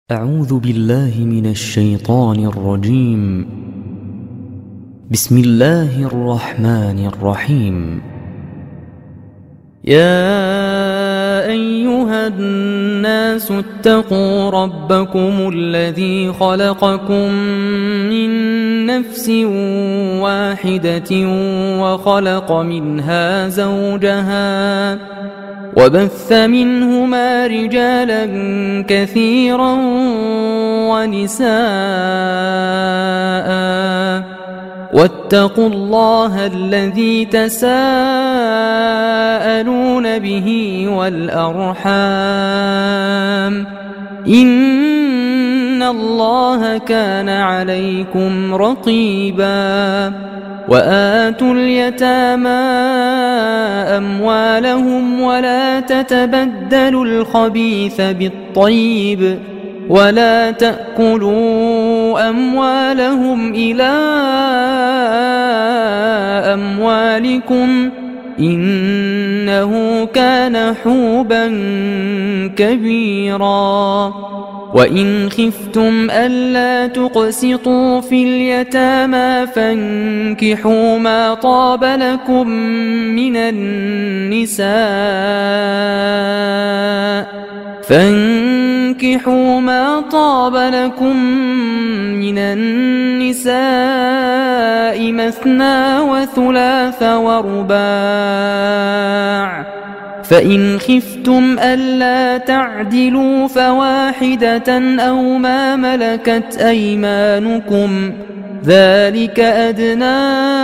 أعوذ بالله من الشيطان الرجيم. بسم الله الرحمن الرحيم. يا أيها الناس اتقوا ربكم الذي خلقكم من نفس واحدة وخلق منها زوجها وبث منهما رجالا كثيرا ونساء واتقوا الله الذي تساءلون به والأرحام إن الله كان عليكم رقيبا. وآتوا اليتامى أموالهم ولا تتبدلوا الخبيث بالطيب ولا تأكلوا أموالهم إلى أموالكم إنه كان حوبا كبيرا. وإن خفتم ألا تقسطوا في اليتامى فانكحوا ما طاب لكم من النساء مثنى وثلاث ورباع. فإن خفتم ألا تعدلوا فواحدة أو ما ملكت أيمانكم ذلك أدنى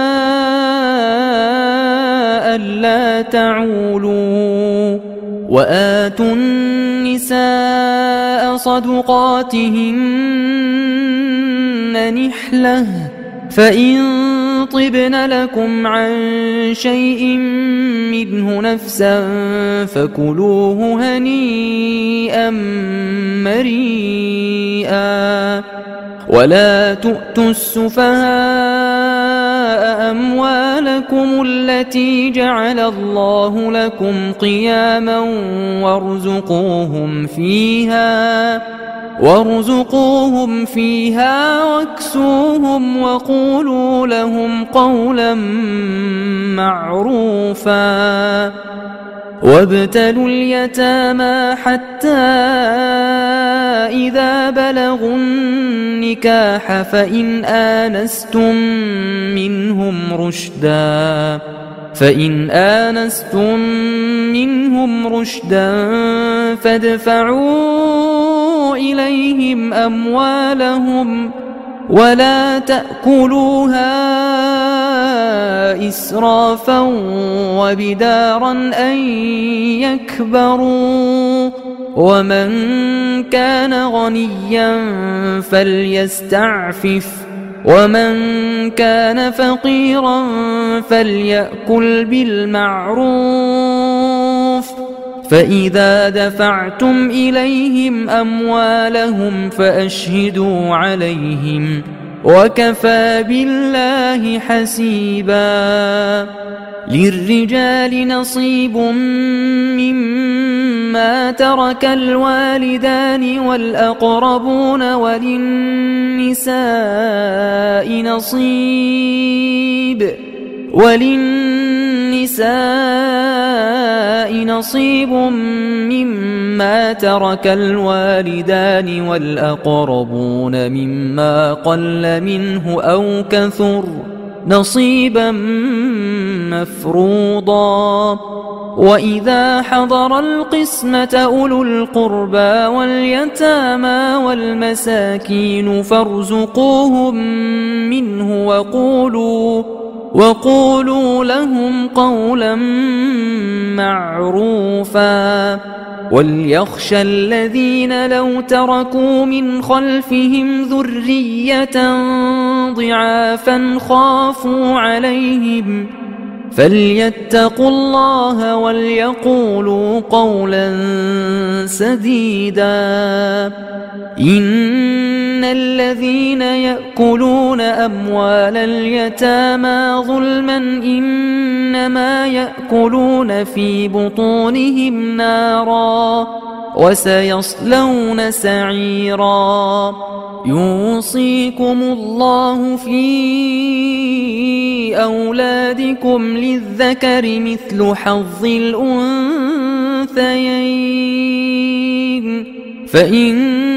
ألا تعولوا. وآتوا النساء صدقاتهن نحلة فإن طبن لكم عن شيء منه نفسا فكلوه هنيئا مريئا. ولا تؤتوا السفهاء أموالكم التي جعل الله لكم قياما وارزقوهم فيها واكسوهم وقولوا لهم قولا معروفا. وابتلوا اليتامى حتى إذا بلغوا النكاح فإن آنستم منهم رشدا فادفعوا إليهم أموالهم ولا تأكلوها إسرافا وبدارا أن يكبروا. ومن كان غنيا فليستعفف ومن كان فقيرا فليأكل بالمعروف. فإذا دفعتم إليهم أموالهم فأشهدوا عليهم وكفى بالله حسيبا. للرجال نصيب مما ترك الوالدان والأقربون وللنساء نصيب مما ترك الوالدان والأقربون مما قل منه أو كثر نصيبا مفروضا. وإذا حضر القسمة أولو القربى واليتامى والمساكين فارزقوهم منه وقولوا لهم قولا معروفا. وليخشى الذين لو تركوا من خلفهم ذرية ضعافا خافوا عليهم فليتقوا الله وليقولوا قولا سديدا. إن الذين يأكلون أموال اليتامى ظلما إنما يأكلون في بطونهم نارا وسيصلون سعيرا. يوصيكم الله في أولادكم للذكر مثل حظ الأنثيين، فإن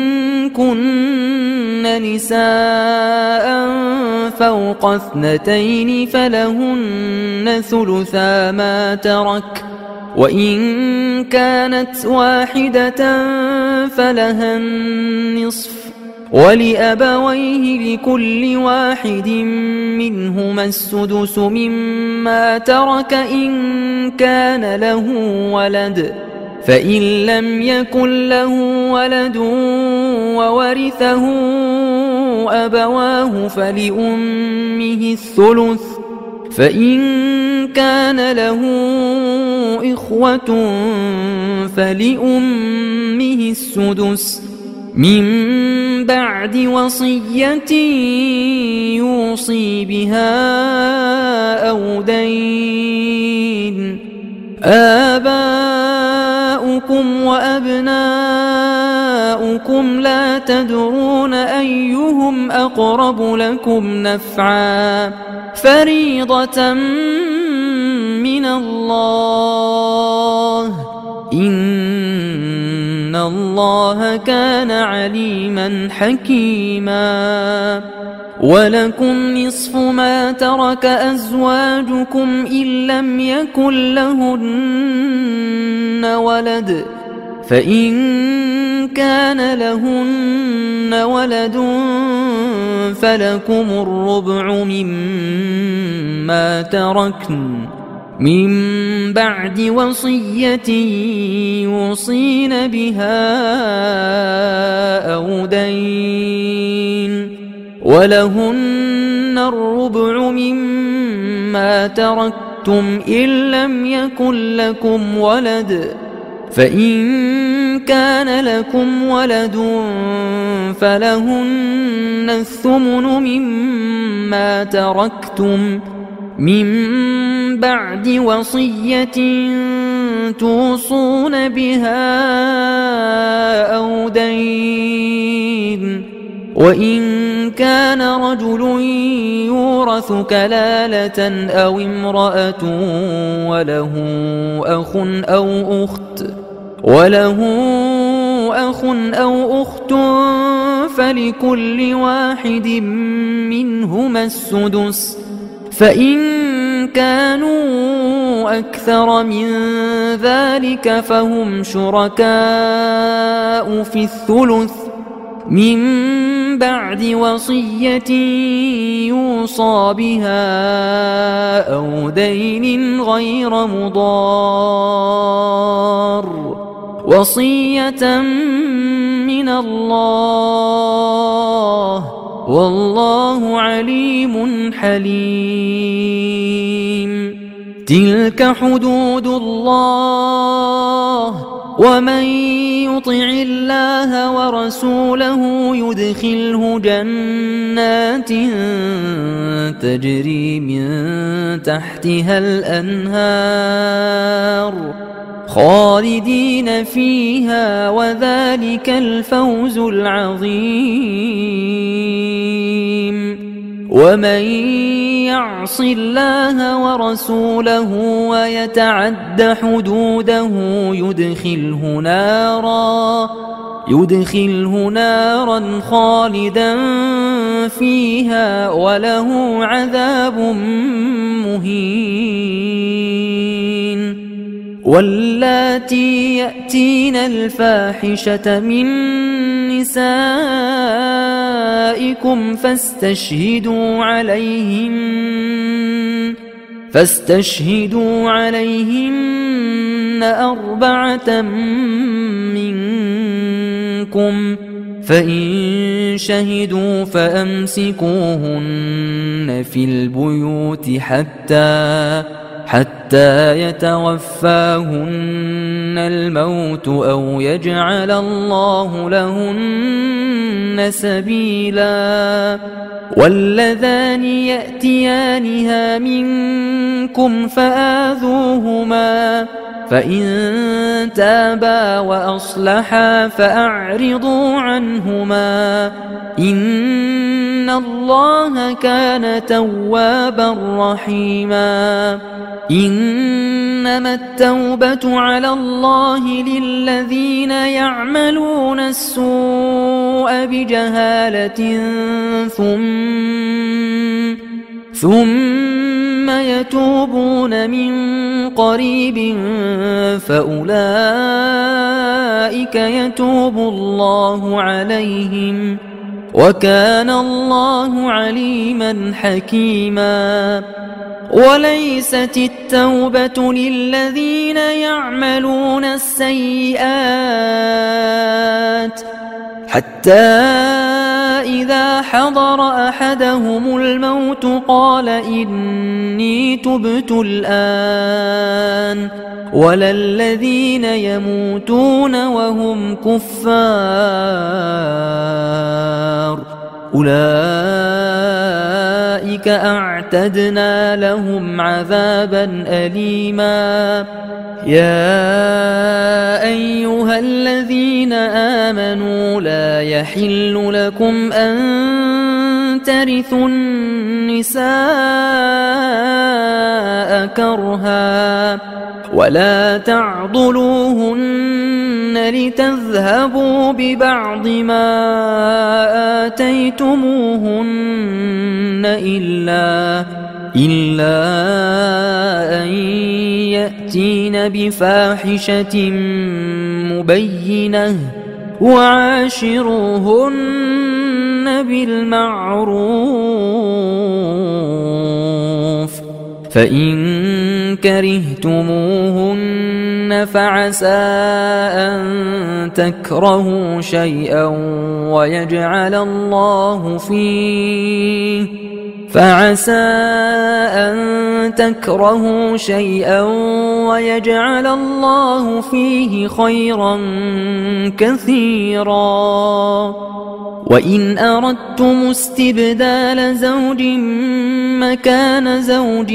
كن نساء فوق 2 فلهن ثلثا ما ترك، وإن كانت واحدة فلها النصف، ولأبويه لكل واحد منهما السدس مما ترك إن كان له ولد، فإن لم يكن له ولد وورثه أبواه فلأمه الثلث، فإن كان له إخوة فلأمه السدس من بعد وصية يوصي بها أو دين. آباؤكم وأبناؤكم لا تدرون أيهم أقرب لكم نفعا، فريضة من الله، إن الله كان عليما حكيما. ولكم نصف ما ترك أزواجكم إن لم يكن لهن ولد، فإن كان لهن ولد فلكم الربع مما تركن من بعد وصية يوصين بها أو دين، ولهن الربع مما تركتم إن لم يكن لكم ولد، فإن كان لكم ولد فلهن الثمن مما تركتم من بعد وصية توصون بها أو دين. وإن كان رجل يورث كلالة أو امرأة وله أخ أو أخت فلكل واحد منهما السدس، فإن كانوا أكثر من ذلك فهم شركاء في الثلث من بعد وصية يوصى بها أو دين غير مضار، وصية من الله، والله عليم حليم. تلك حدود الله، ومن يطع الله ورسوله يدخله جنات تجري من تحتها الأنهار خالدين فيها، وذلك الفوز العظيم. ومن يعص الله ورسوله ويتعد حدوده يدخله نارا خالدا فيها وله عذاب مهين. واللاتي يأتين الفاحشة من نسائكم فاستشهدوا عليهن 4 منكم، فإن شهدوا فأمسكوهن في البيوت حتى يتوفاهن الموت أو يجعل الله لهن سبيلا. واللذان يأتيانها منكم فآذوهما فإن تابا وأصلحا فأعرضوا عنهما إن الله كان توابا رحيما. إنما التوبة على الله للذين يعملون السوء بجهالة ثم يتوبون من قريب فأولئك يتوب الله عليهم وكان الله عليما حكيما. وليست التوبة للذين يعملون السيئات حتى إذا حضر أحدهم الموت قال إني تبت الآن ولا الذين يموتون وهم كفار أولئك أعتدنا لهم عذابا أليما. يا أيها الذين آمنوا لا يحل لكم أن ترثوا النساء كرها ولا تعضلوهن لتذهبوا ببعض ما آتيتموهن إلا أن يأتين بفاحشة مبينة وعاشروهن بالمعروف فإن كرهتموهن فعسى أن تكرهوا شيئا ويجعل الله فيه خيرا كثيرا. وإن أردتم استبدال زوج مكان زوج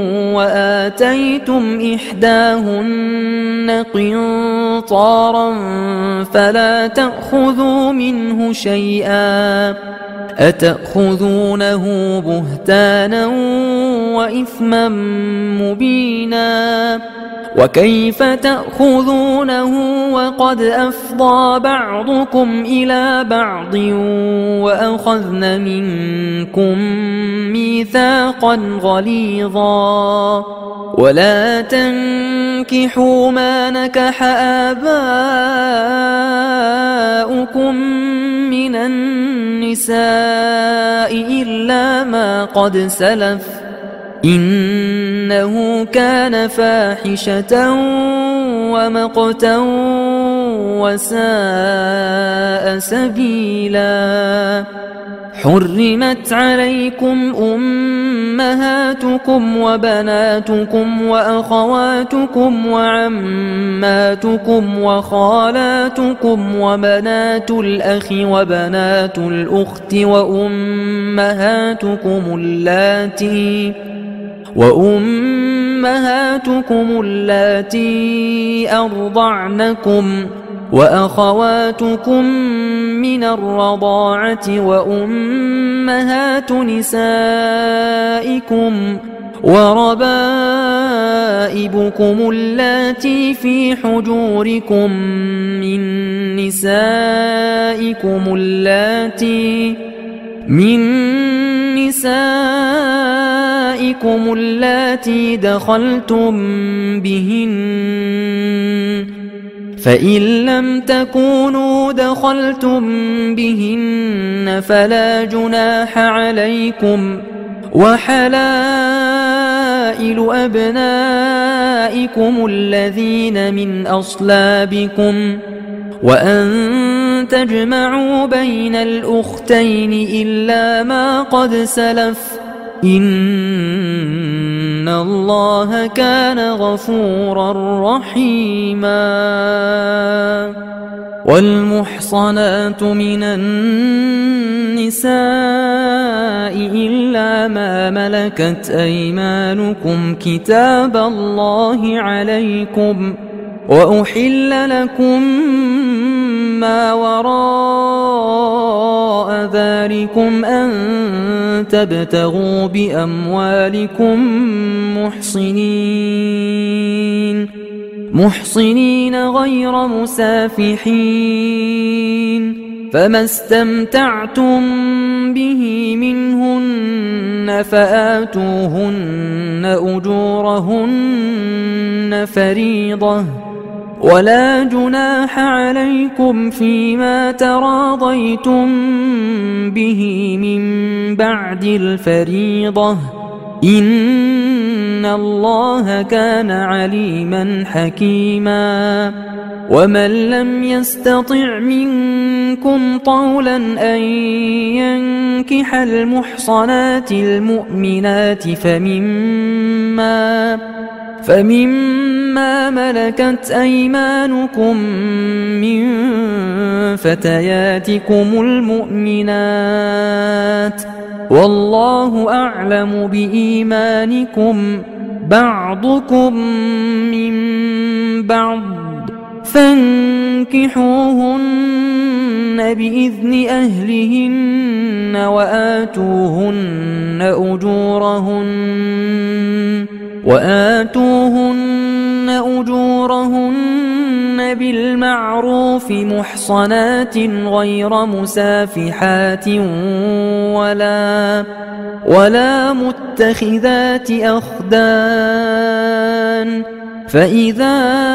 وآتيتم إحداهن قنطارا فلا تأخذوا منه شيئا أتأخذونه بهتانا وإثما مبينا. وكيف تأخذونه وقد أفضى بعضكم إلى بعض وأخذن منكم ميثاقا غليظا. ولا تنكحوا ما نكح آباؤكم من النساء إلا ما قد سلف إنه كان فاحشة ومقتا وساء سبيلا. حرمت عليكم أمهاتكم وبناتكم وأخواتكم وعماتكم وخالاتكم وبنات الأخ وبنات الأخت وأمهاتكم اللاتي أرضعنكم وأخواتكم من الرضاعة وأمهات نسائكم وربائبكم اللاتي في حجوركم من نسائكم اللاتي دخلتم بهن فإن لم تكونوا دخلتم بهن فلا جناح عليكم. وحلائل أبنائكم الذين من أصلابكم وأن تجمعوا بين الأختين إلا ما قد سلف إن إن الله كان غفورا رحيما. والمحصنات من النساء إلا ما ملكت أيمانكم كتاب الله عليكم، وأحل لكم ما وراء ذلكم أن تبتغوا بأموالكم محصنين غير مسافحين، فما استمتعتم به منهن فآتوهن أجورهن فريضة، ولا جناح عليكم فيما تراضيتم به من بعد الفريضة، إن الله كان عليما حكيما. ومن لم يستطع منكم طولا أن ينكح المحصنات المؤمنات فمما ملكت أيمانكم من فتياتكم المؤمنات، والله أعلم بإيمانكم، بعضكم من بعض، فانكحوهن بإذن أهلهن وآتوهن أجورهن بالمعروف محصنات غير مسافحات ولا متخذات أخدان، فإذا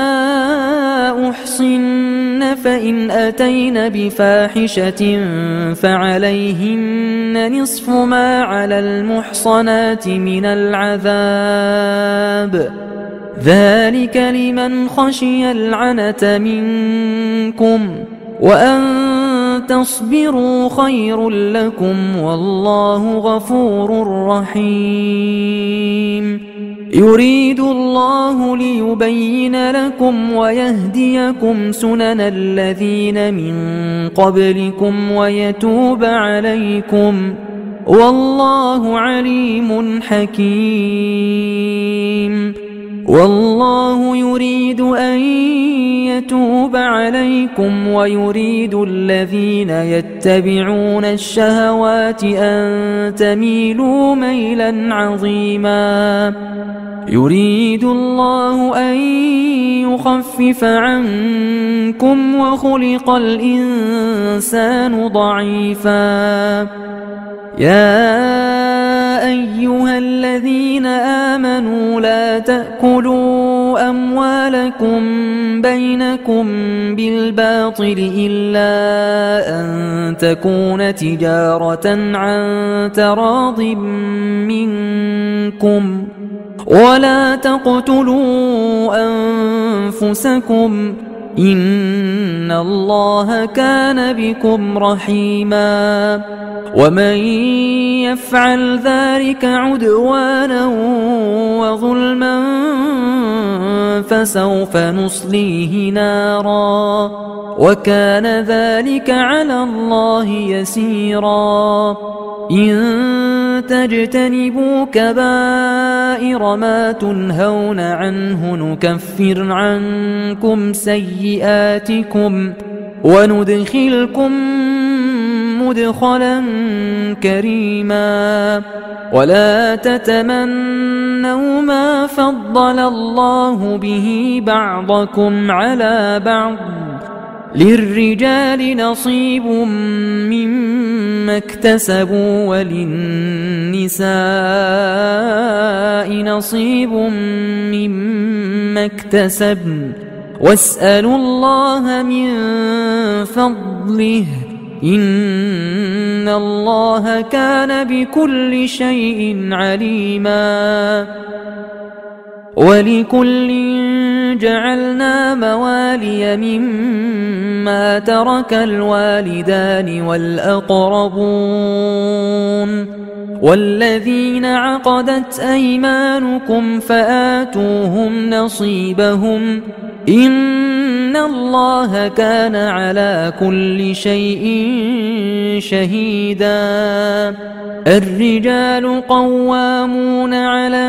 أحصن فإن أتين بفاحشة فعليهن نصف ما على المحصنات من العذاب، ذلك لمن خشي العنة منكم، وأن تصبروا خير لكم، والله غفور رحيم. يريد الله ليبين لكم ويهديكم سنن الذين من قبلكم ويتوب عليكم، والله عليم حكيم. والله يريد أن يتوب عليكم ويريد الذين يتبعون الشهوات أن تميلوا ميلا عظيما. يريد الله أن يخفف عنكم وخلق الإنسان ضعيفا. يا أيها الذين آمنوا لا تأكلوا أموالكم بينكم بالباطل إلا أن تكون تجارة عن تراض منكم، ولا تقتلوا أنفسكم، إن الله كان بكم رحيما. ومن يفعل ذلك عدوانا وظلما فسوف نصليه نارا، وكان ذلك على الله يسيرا. إن تجتنبوا كبائر ما تنهون عنه نكفر عنكم سيئاتكم وندخلكم مدخلا كريما. ولا تتمنوا ما فضل الله به بعضكم على بعض، للرجال نصيب مما اكتسبوا وللنساء نصيب مما اكتسبن، واسألوا الله من فضله، إن الله كان بكل شيء عليما. ولكل جعلنا موالي مما ترك الوالدان والأقربون والذين عقدت أيمانكم فآتوهم نصيبهم إن الله كان على كل شيء شهيدا. الرجال قوامون على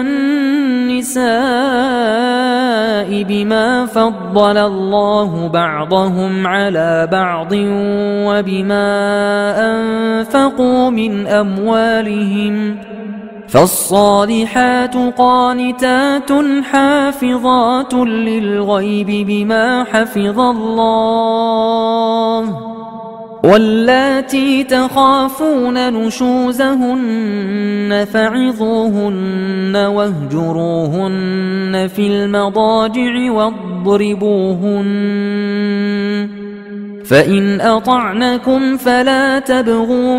النساء بما فضل الله بعضهم على بعض وبما أنفقوا من أموالهم فالصالحات قانتات حافظات للغيب بما حفظ الله واللاتي تخافون نشوزهن فعظوهن واهجروهن في المضاجع واضربوهن فإن أطعنكم فلا تبغوا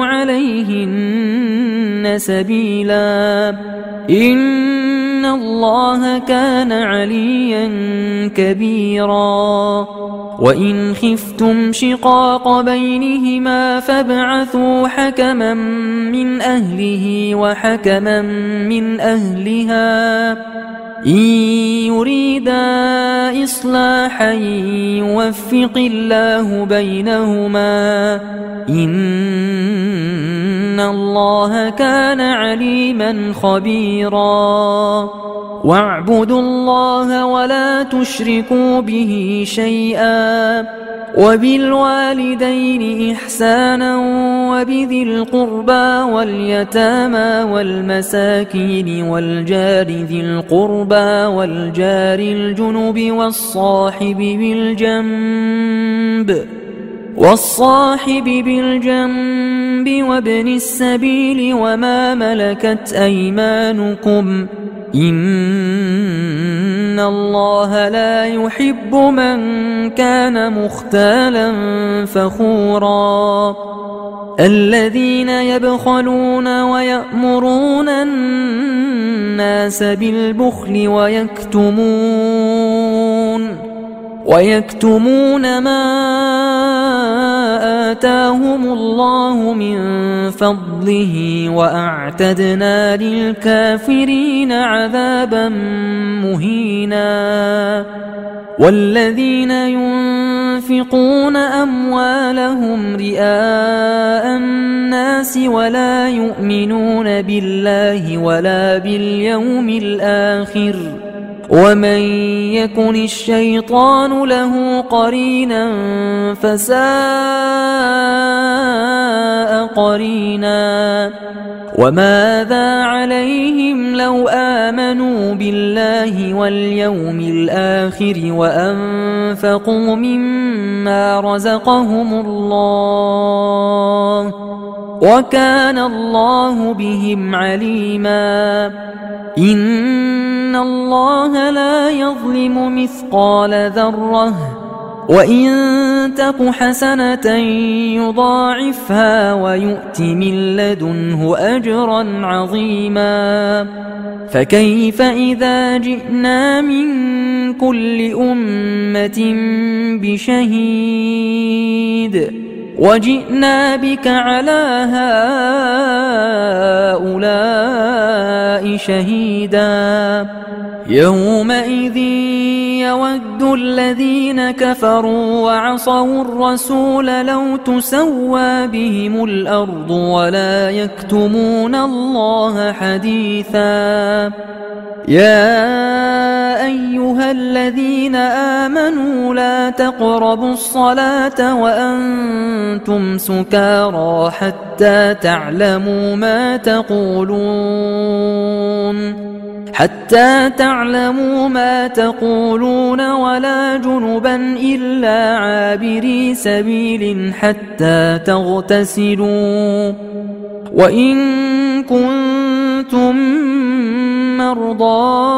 عليهن سبيلا إن الله كان عليا كبيرا. وإن خفتم شقاق بينهما فابعثوا حكما من أهله وحكما من أهلها إن يريدا إصلاحا يوفق الله بينهما إن الله كان عليما خبيرا. واعبدوا الله ولا تشركوا به شيئا وبالوالدين إحسانا وبذي القربى واليتامى والمساكين والجار ذي القربى والجار الجنب والصاحب بالجنب وابن السبيل وما ملكت أيمانكم إن الله لا يحب من كان مختالا فخورا. الذين يبخلون ويأمرون الناس بالبخل ويكتمون ما آتاهم الله من فضله وأعتدنا للكافرين عذابا مهينا. والذين ينفقون أموالهم رئاء الناس ولا يؤمنون بالله ولا باليوم الآخر ومن يكن الشيطان له قرينا فساء قرينا. وماذا عليهم لو آمنوا بالله واليوم الآخر وأنفقوا مما رزقهم الله وكان الله بهم عليما. إن الله لا يظلم مثقال ذرة وإن تك حسنة يضاعفها ويؤت من لدنه أجرا عظيما. فكيف إذا جئنا من كل أمة بشهيد وجئنا بك على هؤلاء شهيدا. يومئذ يود الذين كفروا وعصوا الرسول لو تسوى بهم الأرض ولا يكتمون الله حديثا. يا أيها الذين آمنوا لا تقربوا الصلاة وأنتم سكارى حتى تعلموا ما تقولون ولا جنبا إلا عابري سبيل حتى تغتسلوا. وإن كنتم مرضى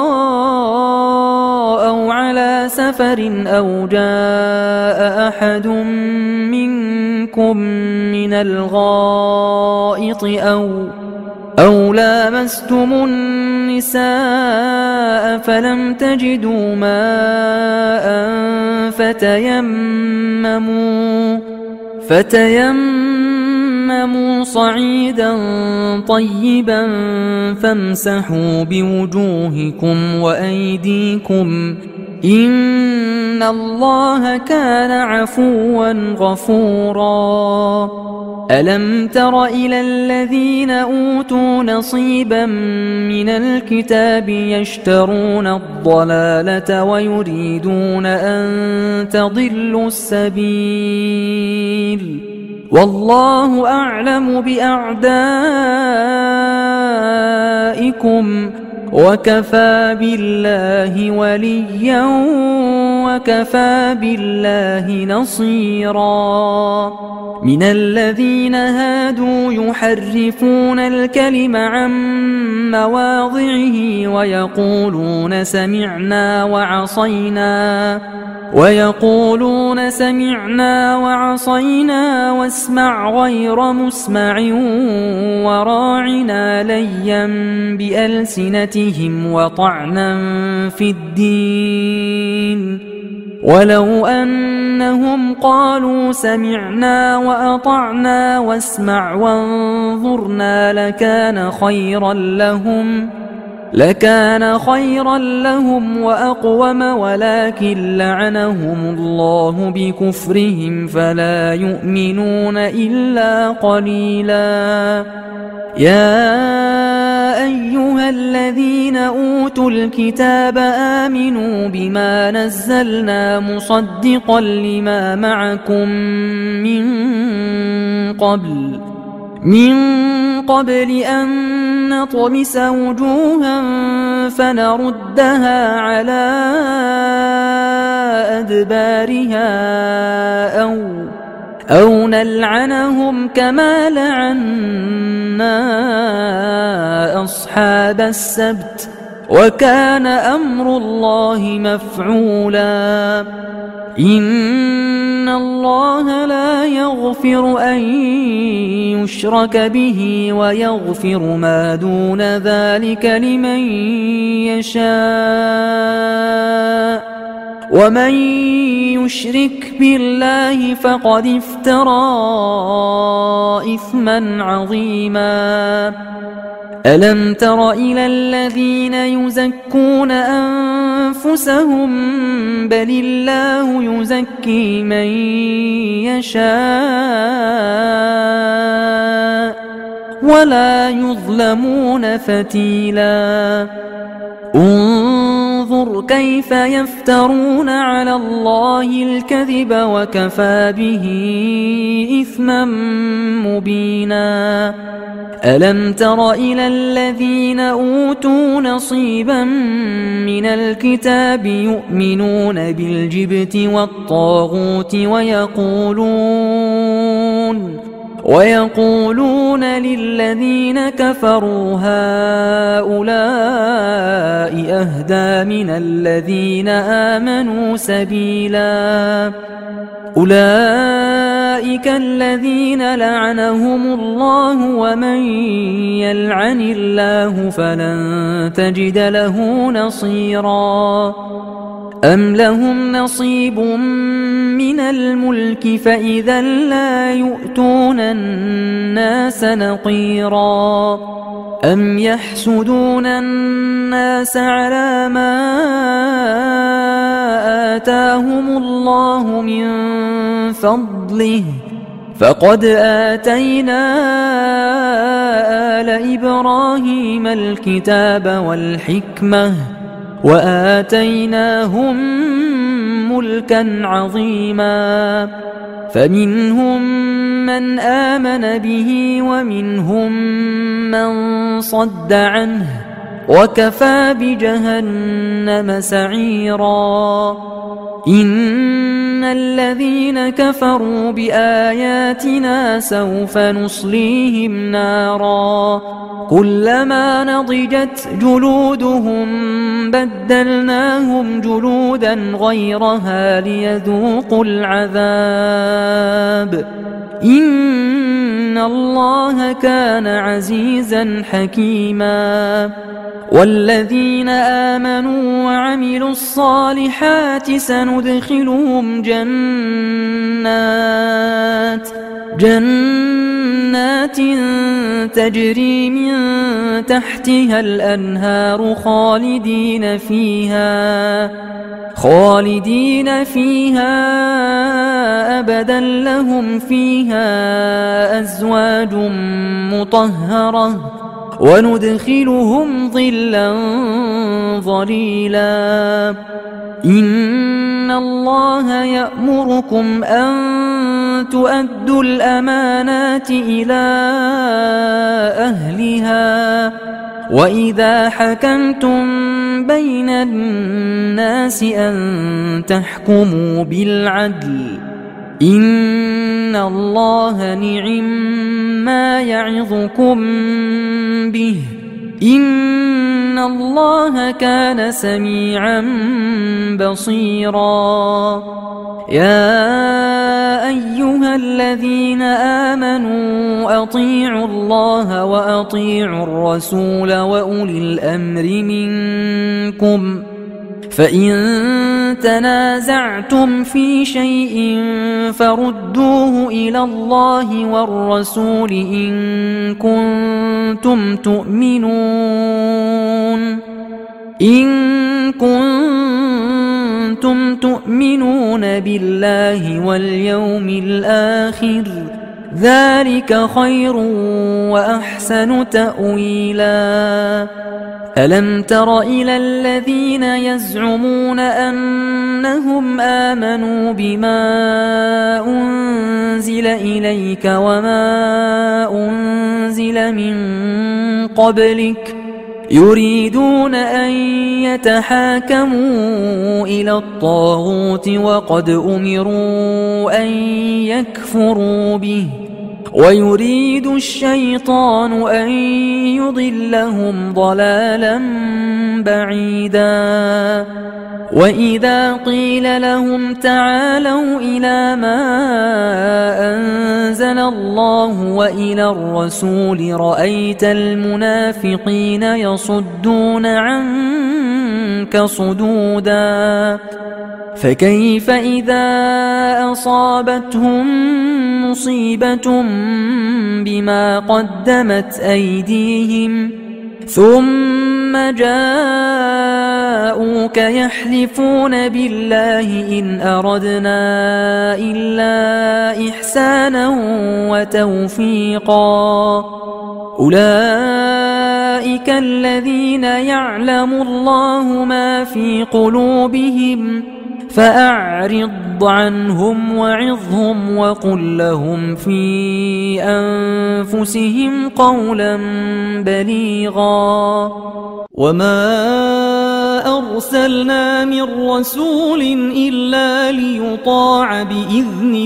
أو على سفر أو جاء أحد منكم من الغائط أو لامستم النساء النساء فلم تجدوا ماء فتيمموا صعيدا طيبا فامسحوا بوجوهكم وأيديكم إن الله كان عفوا غفورا ألم تر إلى الذين أوتوا نصيبا من الكتاب يشترون الضلالة ويريدون أن تضلوا السبيل والله أعلم بأعدائكم وكفى بالله وليا وكفى بالله نصيرا من الذين هادوا يحرفون الكلم عن مواضعه ويقولون سمعنا وعصينا واسمع غير مسمع وراعنا ليا بألسنتهم وطعنا في الدين ولو أنهم قالوا سمعنا وأطعنا واسمع وانظرنا لكان خيرا لهم وأقوم ولكن لعنهم الله بكفرهم فلا يؤمنون إلا قليلا يا أيها الذين أوتوا الكتاب آمنوا بما نزلنا مصدقا لما معكم من قبل أن نطمس وجوها فنردها على أدبارها أو نلعنهم كما لعنا أصحاب السبت وكان أمر الله مفعولا إن الله لا يغفر أن يشرك به ويغفر ما دون ذلك لمن يشاء ومن يشرك بالله فقد افترى إثما عظيما ألم تر إلى الذين يزكون أنفسهم بل الله يزكي من يشاء ولا يظلمون فتيلا انظر كيف يفترون على الله الكذب وكفى به إثما مبينا ألم تر إلى الذين أوتوا نصيبا من الكتاب يؤمنون بالجبت والطاغوت ويقولون للذين كفروا هؤلاء أهدى من الذين آمنوا سبيلا أولئك الذين لعنهم الله ومن يلعن الله فلن تجد له نصيرا أم لهم نصيب من الملك فإذا لا يؤتون الناس نقيرا أم يحسدون الناس على ما آتاهم الله من فضله فقد آتينا آل إبراهيم الكتاب والحكمة وآتيناهم ملكا عظيما فمنهم من آمن به ومنهم من صد عنه وكفى بجهنم سعيرا إن الذين كفروا بآياتنا سوف نصليهم نارا كلما نضجت جلودهم بدلناهم جلودا غيرها ليذوقوا العذاب إن الله كان عزيزا حكيما والذين آمنوا وعملوا الصالحات سندخلهم جنات تجري من تحتها الأنهار خالدين فيها أبدا لهم فيها أزواج مطهرة وندخلهم ظلا ظليلا إن الله يأمركم أن تؤدوا الأمانات إلى أهلها وإذا حكمتم بين الناس أن تحكموا بالعدل إن الله نعم يعظكم به إن الله كان سميعا بصيرا يا أيها الذين آمنوا أطيعوا الله وأطيعوا الرسول وأولي الأمر منكم فإن تنازعتم في شيء فردوه إلى الله والرسول إن كنتم تؤمنون بالله واليوم الآخر ذلك خير وأحسن تأويلا ألم تر إلى الذين يزعمون أنهم آمنوا بما أنزل إليك وما أنزل من قبلك يريدون أن يتحاكموا إلى الطاغوت وقد أمروا أن يكفروا به ويريد الشيطان أن يضلهم ضلالا بعيدا وإذا قيل لهم تعالوا إلى ما أنزل الله وإلى الرسول رأيت المنافقين يصدون عنك صدودا فكيف إذا أصابتهم مصيبة بما قدمت أيديهم ثم جاءوك يحلفون بالله إن أردنا إلا إحسانا وتوفيقا أولئك الذين يعلم الله ما في قلوبهم فأعرض عنهم وعظهم وقل لهم في أنفسهم قولا بليغا وما أرسلنا من رسول إلا ليطاع بإذن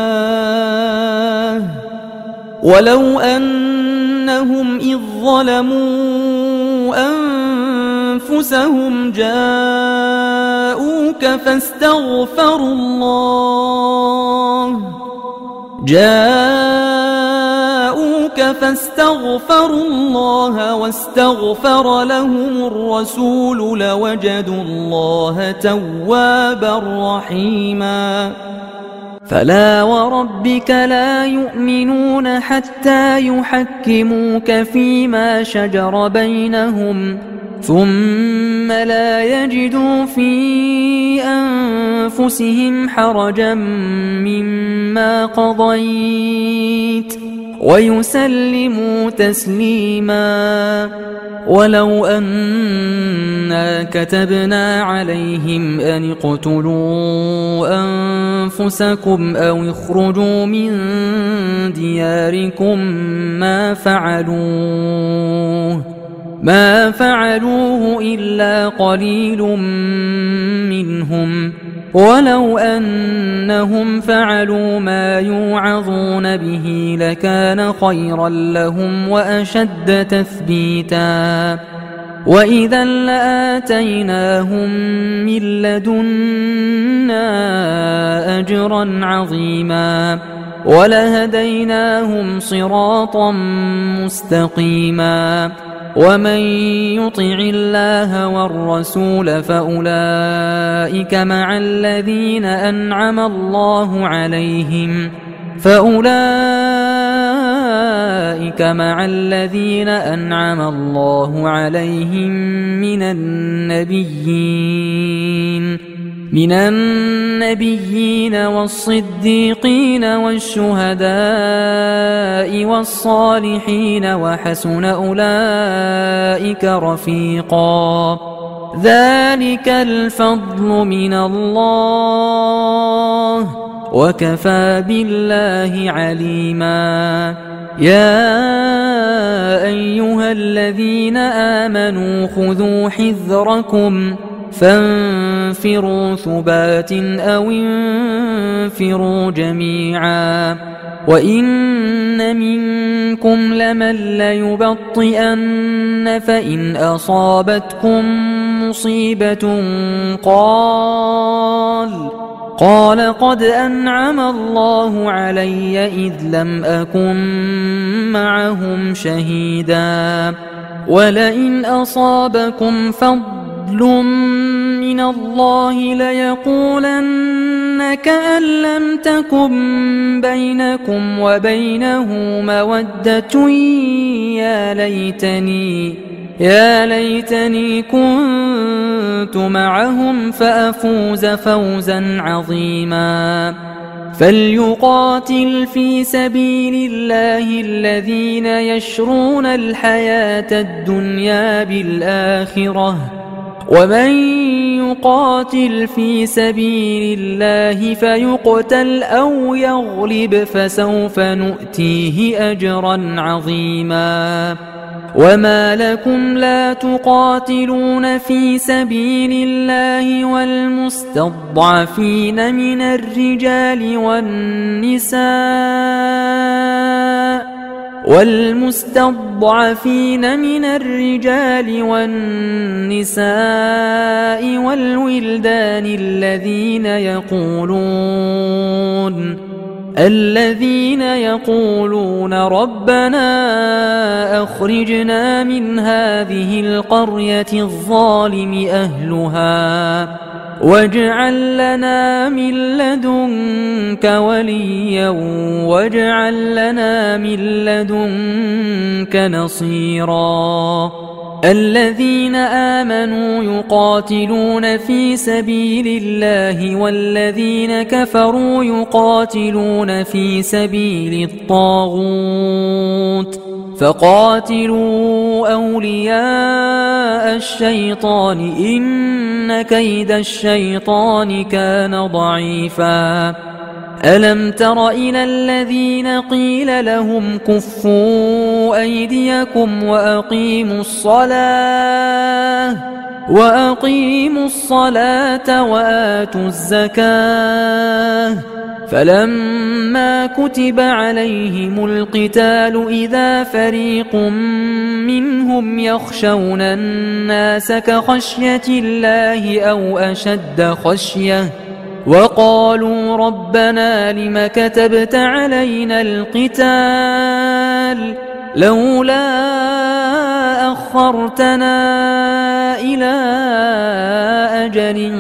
الله ولو أنهم إذ ظلموا أنفسهم جاءوك فاستغفروا الله واستغفر لهم الرسول لوجدوا الله توابا رحيما فلا وربك لا يؤمنون حتى يحكموك فيما شجر بينهم ثم لا يجدوا في أنفسهم حرجا مما قضيت ويسلموا تسليما ولو أنا كتبنا عليهم أن اقتلوا أنفسكم أو اخرجوا من دياركم ما فعلوه إلا قليل منهم ولو أنهم فعلوا ما يوعظون به لكان خيرا لهم وأشد تثبيتا وإذا لآتيناهم من لدنا أجرا عظيما ولهديناهم صراطا مستقيما ومن يطع الله والرسول فأولئك مع الذين أنعم الله عليهم من النبيين والصديقين والشهداء والصالحين وحسن أولئك رفيقا ذلك الفضل من الله وكفى بالله عليما يا أيها الذين آمنوا خذوا حذركم فانفروا ثبات أو انفروا جميعا وإن منكم لمن ليبطئن فإن أصابتكم مصيبة قال قد أنعم الله علي إذ لم أكن معهم شهيدا ولئن أصابكم فضل من الله ليقولن كأن لم تكن بينكم وبينه مودة يا ليتني كنت معهم فأفوز فوزا عظيما فليقاتل في سبيل الله الذين يشرون الحياة الدنيا بالآخرة ومن يقاتل في سبيل الله فيقتل أو يغلب فسوف نؤتيه أجرا عظيما وما لكم لا تقاتلون في سبيل الله والمستضعفين من الرجال والنساء والولدان الذين يقولون ربنا أخرجنا من هذه القرية الظالم أهلها واجعل لنا من لدنك وليا واجعل لنا من لدنك نصيرا الذين آمنوا يقاتلون في سبيل الله والذين كفروا يقاتلون في سبيل الطاغوت فقاتلوا أولياء الشيطان إن كيد الشيطان كان ضعيفا ألم تر إلى الذين قيل لهم كفوا أيديكم وأقيموا الصلاة وآتوا الزكاة فلما كتب عليهم القتال إذا فريق منهم يخشون الناس كخشية الله أو أشد خشية وقالوا ربنا لم كتبت علينا القتال لولا أخرتنا إلى أجل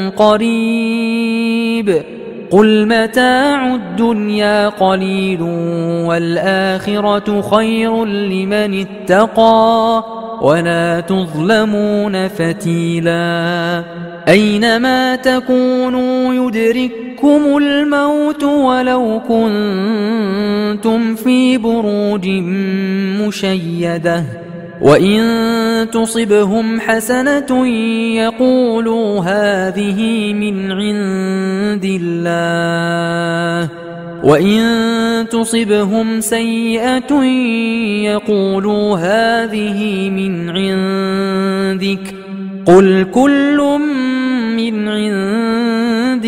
قريب قل متاع الدنيا قليل والآخرة خير لمن اتقى ولا تظلمون فتيلا أينما تكونوا يدرككم الموت ولو كنتم في بروج مشيدة وإن تصبهم حسنة يقولوا هذه من عند الله وإن تصبهم سيئة يقولوا هذه من عندك قل كل من عند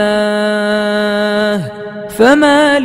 الله فما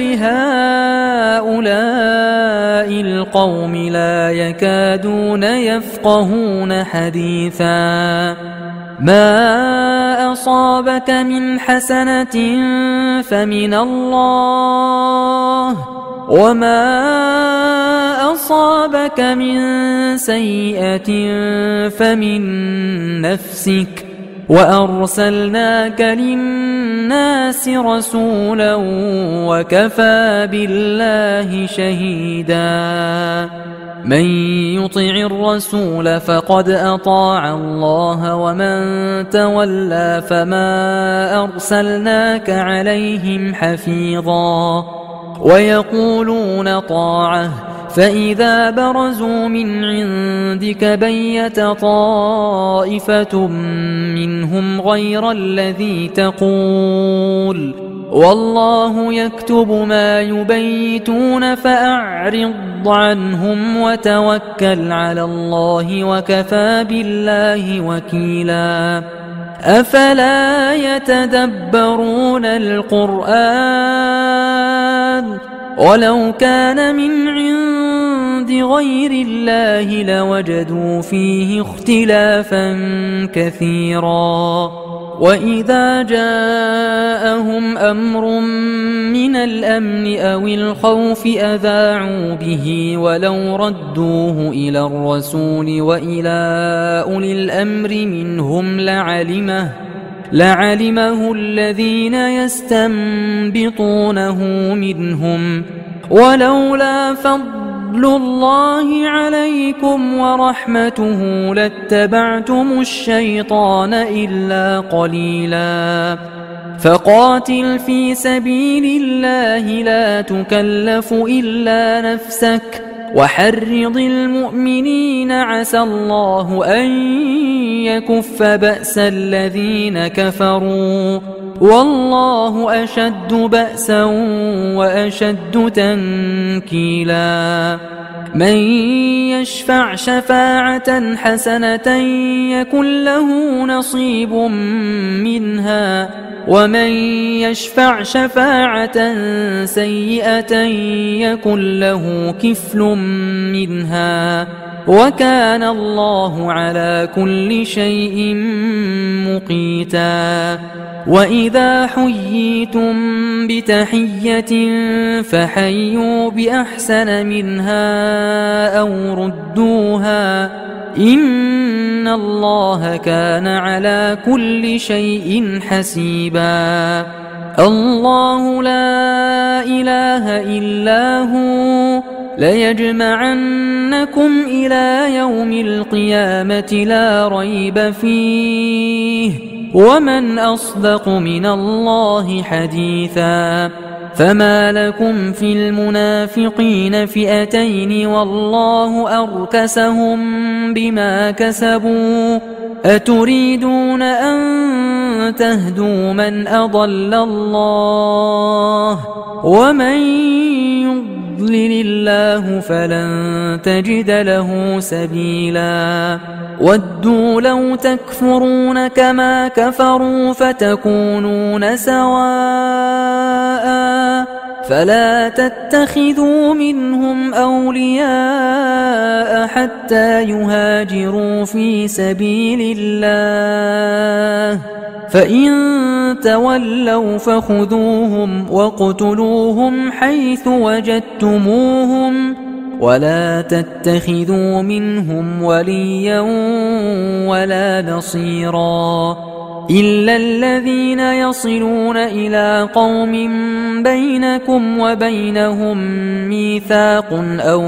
لهؤلاء القوم لا يكادون يفقهون حديثا ما أصابك من حسنة فمن الله وما أصابك من سيئة فمن نفسك وأرسلناك للناس رسولا وكفى بالله شهيدا من يطع الرسول فقد أطاع الله ومن تولى فما أرسلناك عليهم حفيظا ويقولون طاعة فإذا برزوا من عندك بيت طائفة منهم غير الذي تقول والله يكتب ما يبيتون فأعرض عنهم وتوكل على الله وكفى بالله وكيلا أفلا يتدبرون القرآن ولو كان من عند غير الله لوجدوا فيه اختلافا كثيرا وإذا جاءهم أمر من الأمن أو الخوف أذاعوا به ولو ردوه إلى الرسول وإلى أولي الأمر منهم لعلمه الذين يستنبطونه منهم ولولا فضل الله عليكم ورحمته لاتبعتم الشيطان إلا قليلا فقاتل في سبيل الله لا تكلف إلا نفسك وحرض المؤمنين عسى الله أن يكف بأس الذين كفروا والله أشد بأسا وأشد تنكيلا من يشفع شفاعة حسنة يكن له نصيب منها ومن يشفع شفاعة سيئة يكن له كفل منها وكان الله على كل شيء مقيتا وإذا حييتم بتحية فحيوا بأحسن منها أو ردوها إن الله كان على كل شيء حسيبا الله لا إله إلا هو ليجمعنكم إلى يوم القيامة لا ريب فيه ومن أصدق من الله حديثا فما لكم في المنافقين فئتين والله أركسهم بما كسبوا أتريدون أن تهدوا من أضل الله ومن يضلل الله فلن تجد له سبيلا ودوا لو تكفرون كما كفروا فتكونون سواء فلا تتخذوا منهم أولياء حتى يهاجروا في سبيل الله فإن تولوا فخذوهم واقتلوهم حيث وجدتموهم ولا تتخذوا منهم وليا ولا نصيرا إلا الذين يصلون إلى قوم بينكم وبينهم ميثاق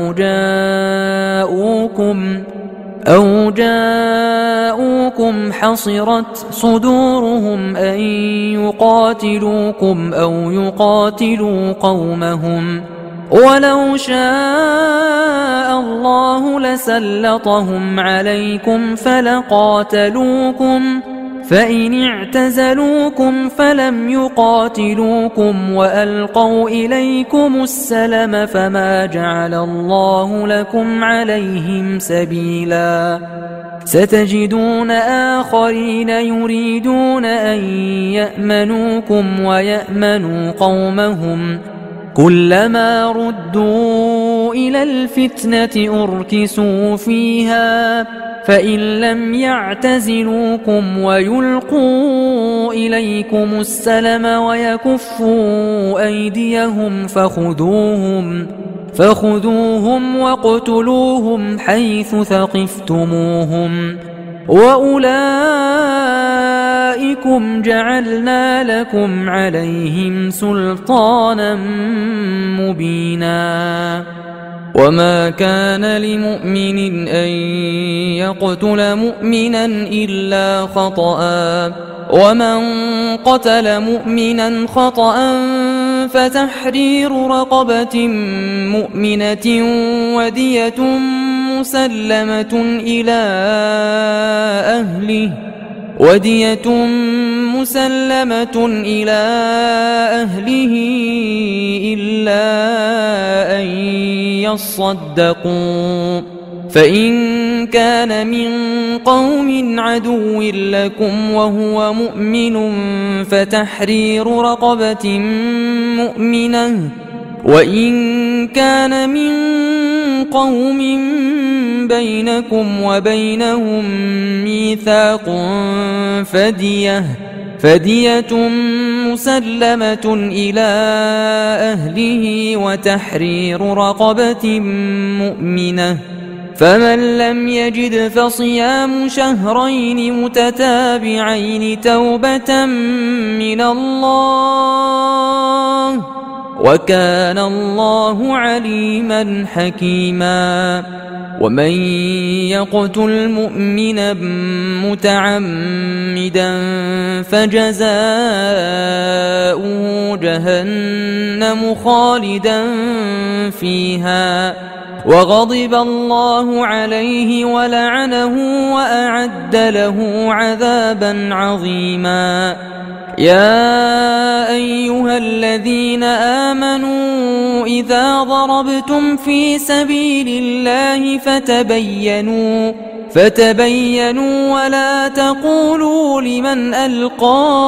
أو جاءوكم حصرت صدورهم أن يقاتلوكم أو يقاتلوا قومهم ولو شاء الله لسلطهم عليكم فلقاتلوكم فإن اعتزلوكم فلم يقاتلوكم وألقوا إليكم السلم فما جعل الله لكم عليهم سبيلا ستجدون آخرين يريدون أن يأمنوكم ويأمنوا قومهم كلما ردوا إلى الفتنة أركسوا فيها فإن لم يعتزلوكم ويلقوا إليكم السلم ويكفوا أيديهم فخذوهم واقتلوهم حيث ثقفتموهم وأولئكم جعلنا لكم عليهم سلطانا مبينا وما كان لمؤمن أن يقتل مؤمنا إلا خطأ ومن قتل مؤمنا خطأ فتحرير رقبة مؤمنة ودية مسلمة إلى أهله إلا أن يصدقوا فإن كان من قوم عدو لكم وهو مؤمن فتحرير رقبة مؤمنة وإن كان من قوم بينكم وبينهم ميثاق فدية مسلمة إلى أهله وتحرير رقبة مؤمنة فمن لم يجد فصيام شهرين متتابعين توبة من الله وكان الله عليما حكيما ومن يقتل مؤمنا متعمدا فجزاؤه جهنم خالدا فيها وغضب الله عليه ولعنه وأعد له عذابا عظيما يا أيها الذين آمنوا إذا ضربتم في سبيل الله فتبينوا ولا تقولوا لمن ألقى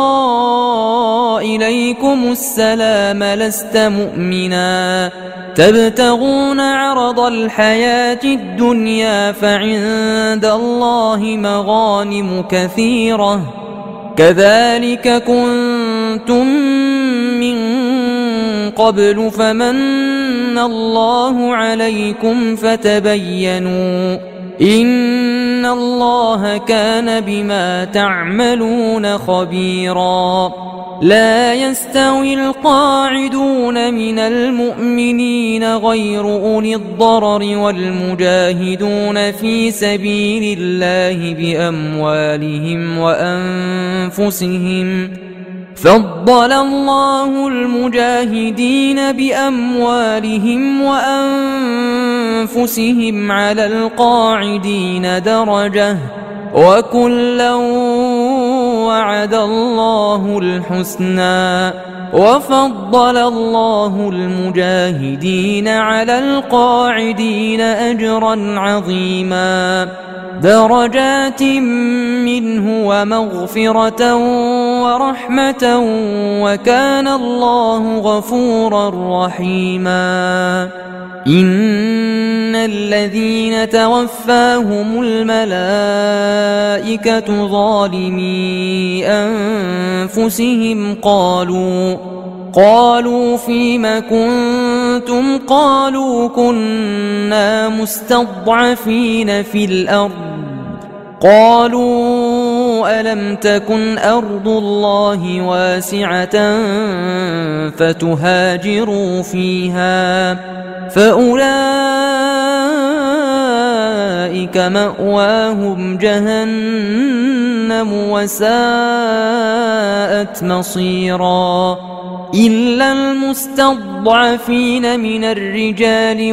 إليكم السلام لست مؤمنا تبتغون عرض الحياة الدنيا فعند الله مغانم كثيرة كذلك كنتم من قبل فمن الله عليكم فتبينوا إن الله كان بما تعملون خبيرا لا يستوي القاعدون من المؤمنين غير أولي الضرر والمجاهدون في سبيل الله بأموالهم وأنفسهم فضل الله المجاهدين بأموالهم وأنفسهم على القاعدين درجة وكلا وعد الله الحسنى وفضل الله المجاهدين على القاعدين أجرا عظيما درجات منه ومغفرة ورحمة وكان الله غفورا رحيما إن الذين توفاهم الملائكة ظالمي أنفسهم قالوا فيم كنتم قالوا كنا مستضعفين في الأرض قالوا ألم تكن أرض الله واسعة فتهاجروا فيها فأولئك مأواهم جهنم وساءت مصيرا إلا المستضعفين من الرجال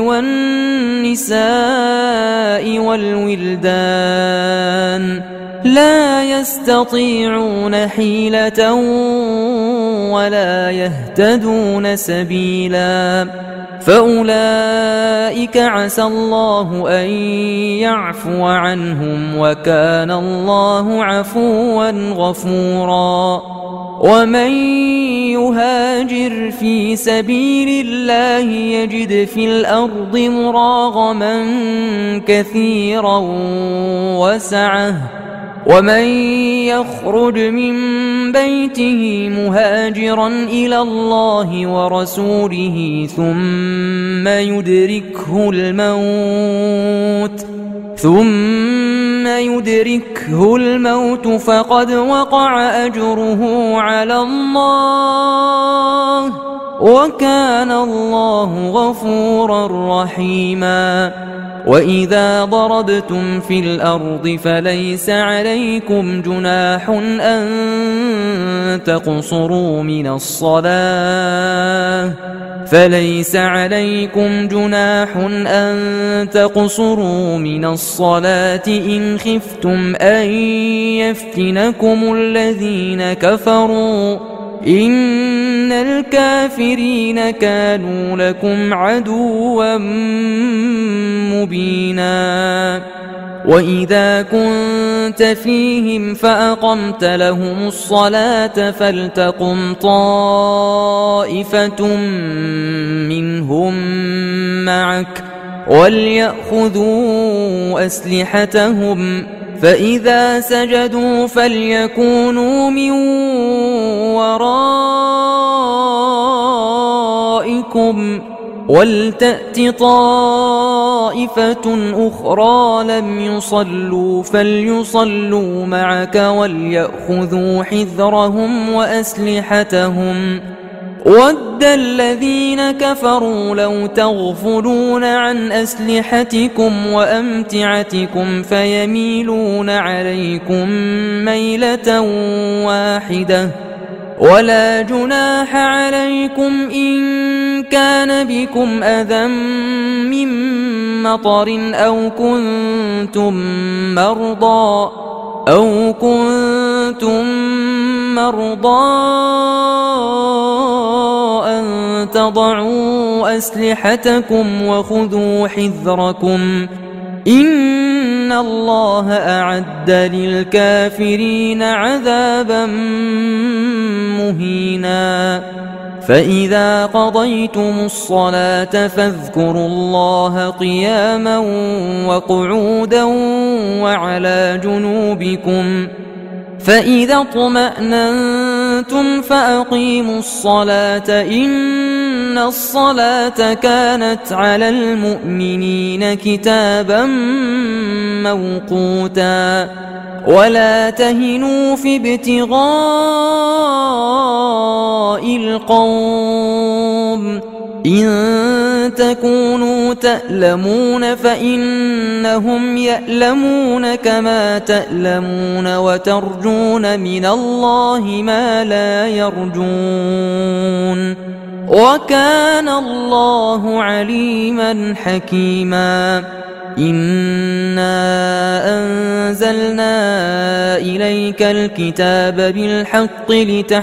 والنساء والولدان لا يستطيعون حيلة ولا يهتدون سبيلا فأولئك عسى الله أن يعفو عنهم وكان الله عفوا غفورا ومن يهاجر في سبيل الله يجد في الأرض مراغما كثيرا وسعة ومن يخرج من بيته مهاجرا إلى الله ورسوله ثم يدركه الموت فقد وقع أجره على الله وكان الله غفورا رحيما. وإذا ضربتم في الأرض فليس عليكم جناح أن تقصروا من الصلاة إن خفتم أن يفتنكم الذين كفروا إن الكافرين كانوا لكم عدوا مبينا. وإذا كنت فيهم فأقمت لهم الصلاة فلتقم طائفة منهم معك وليأخذوا أسلحتهم فإذا سجدوا فليكونوا من ورائكم ولتأت طائفة أخرى لم يصلوا فليصلوا معك وليأخذوا حذرهم وأسلحتهم ود الذين كفروا لو تغفلون عن أسلحتكم وأمتعتكم فيميلون عليكم ميلة واحدة ولا جناح عليكم إن كان بكم أذى من مطر أو كنتم مرضى أن تضعوا أسلحتكم وخذوا حذركم إن الله أعد للكافرين عذابا مهينا. فإذا قضيتم الصلاة فاذكروا الله قياما وقعودا وعلى جنوبكم فإذا اطمأننتم فأقيموا الصلاة إن الصلاة كانت على المؤمنين كتابا موقوتا. ولا تهنوا في ابتغاء القوم إن تكونوا تألمون فإنهم يألمون كما تألمون وترجون من الله ما لا يرجون وكان الله عليما حكيما. إنا أنزلنا إليك الكتاب بالحق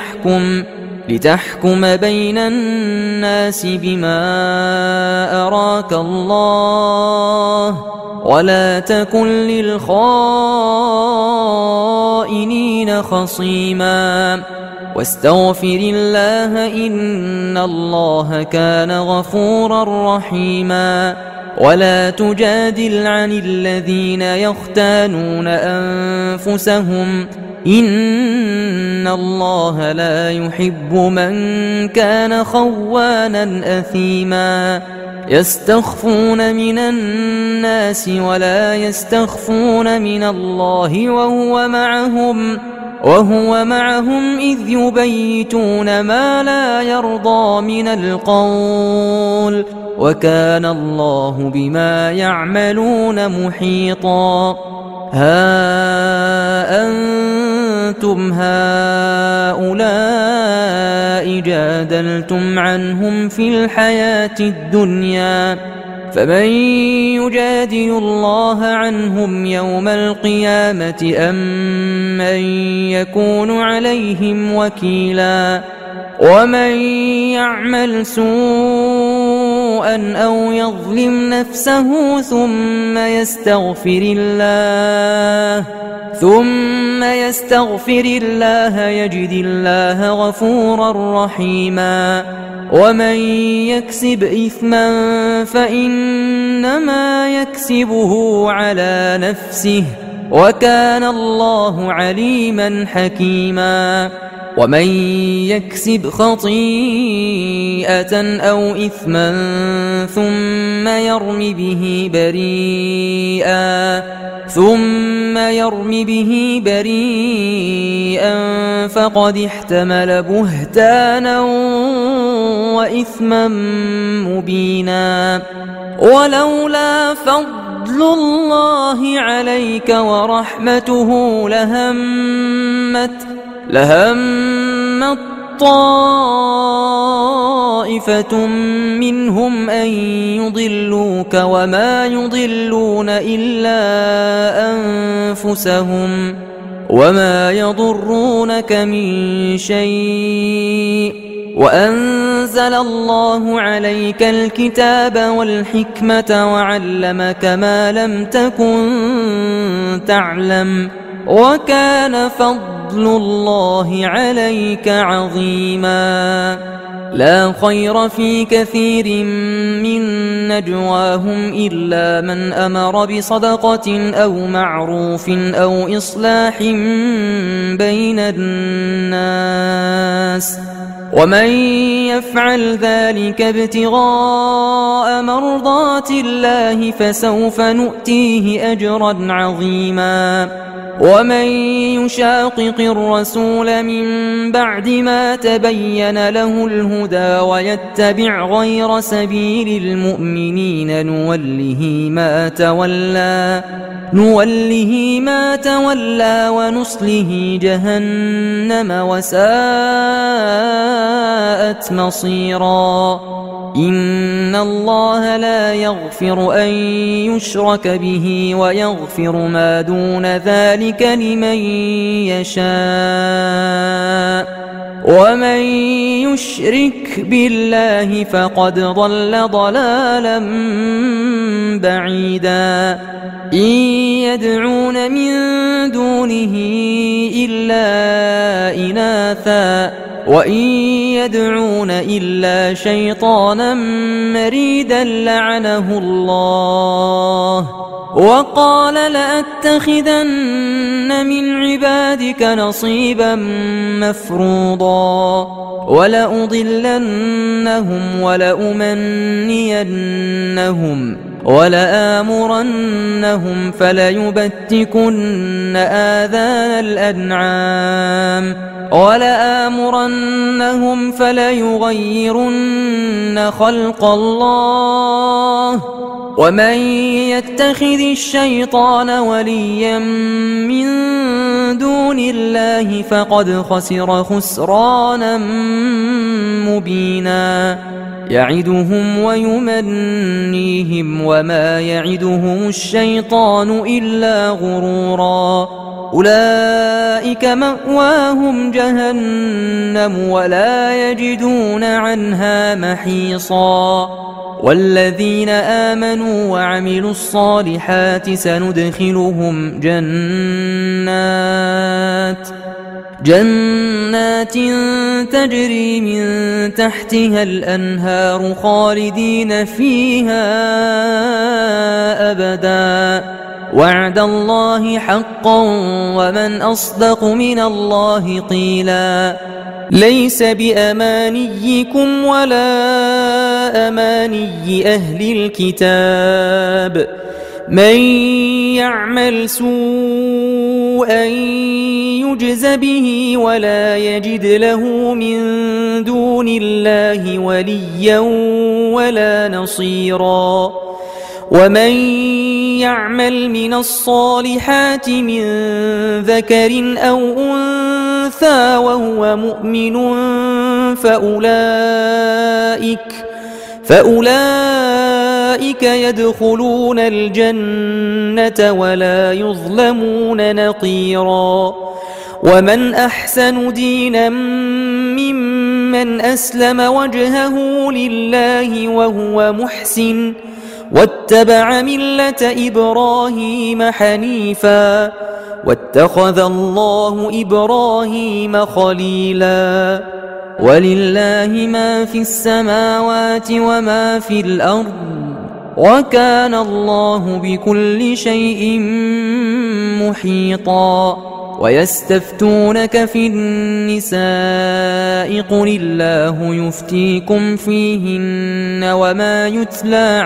لتحكم بين الناس بما أراك الله ولا تكن للخائنين خصيما واستغفر الله إن الله كان غفورا رحيما. ولا تجادل عن الذين يختانون أنفسهم إن الله لا يحب من كان خوانا أثيما. يستخفون من الناس ولا يستخفون من الله وهو معهم إذ يبيتون ما لا يرضى من القول وكان الله بما يعملون محيطا. ها أنتم هؤلاء جادلتم عنهم في الحياة الدنيا فمن يجادل الله عنهم يوم القيامة أم من يكون عليهم وكيلا. ومن يعمل سوءا سوءا أو يظلم نفسه ثم يستغفر الله يجد الله غفورا رحيما. ومن يكسب إثما فإنما يكسبه على نفسه وكان الله عليما حكيما. ومن يكسب خطيئة أو إثما ثم يرم به بريئا فقد احتمل بهتانا وإثما مبينا. ولولا فضل الله عليك ورحمته لهمت طائفة منهم أن يضلوك وما يضلون إلا أنفسهم وما يضرونك من شيء وأنزل الله عليك الكتاب والحكمة وعلمك ما لم تكن تعلم وكان فضل الله عليك عظيما. لا خير في كثير من نجواهم إلا من أمر بصدقة أو معروف أو إصلاح بين الناس ومن يفعل ذلك ابتغاء مرضات الله فسوف نؤتيه أجرا عظيما. ومن يشاقق الرسول من بعد ما تبين له الهدى ويتبع غير سبيل المؤمنين نوله ما تولى ونصله جهنم وساءت مصيرا. إن الله لا يغفر أن يشرك به ويغفر ما دون ذلك لمن يشاء ومن يشرك بالله فقد ضل ضلالا بعيدا. إن يدعون من دونه إلا إناثا وإن يدعون إلا شيطانا مريدا لعنه الله وقال لأتخذن من عبادك نصيبا مفروضا ولأضلنهم ولأمنينهم ولآمرنهم فليبتكن آذان الأنعام ولآمرنهم فليغيرن خلق الله ومن يتخذ الشيطان وليا من دون الله فقد خسر خسرانا مبينا. يعدهم ويمنيهم وما يعدهم الشيطان إلا غرورا. أولئك مأواهم جهنم ولا يجدون عنها محيصا. والذين آمنوا وعملوا الصالحات سندخلهم جنات تجري من تحتها الأنهار خالدين فيها أبدا وعد الله حقا ومن أصدق من الله قيلا. ليس بأمانيكم ولا أماني أهل الكتاب من يعمل سوءا يجز به ولا يجد له من دون الله وليا ولا نصيرا. ومن يعمل من الصالحات من ذكر أو أنثى وهو مؤمن فأولئك يدخلون الجنة ولا يظلمون نقيرا. ومن أحسن دينا ممن من أسلم وجهه لله وهو محسن واتبع ملة إبراهيم حنيفا واتخذ الله إبراهيم خليلا ولله ما في السماوات وما في الأرض وكان الله بكل شيء محيطا ويستفتونك في النساء قل الله يفتيكم فيهن وما يتلى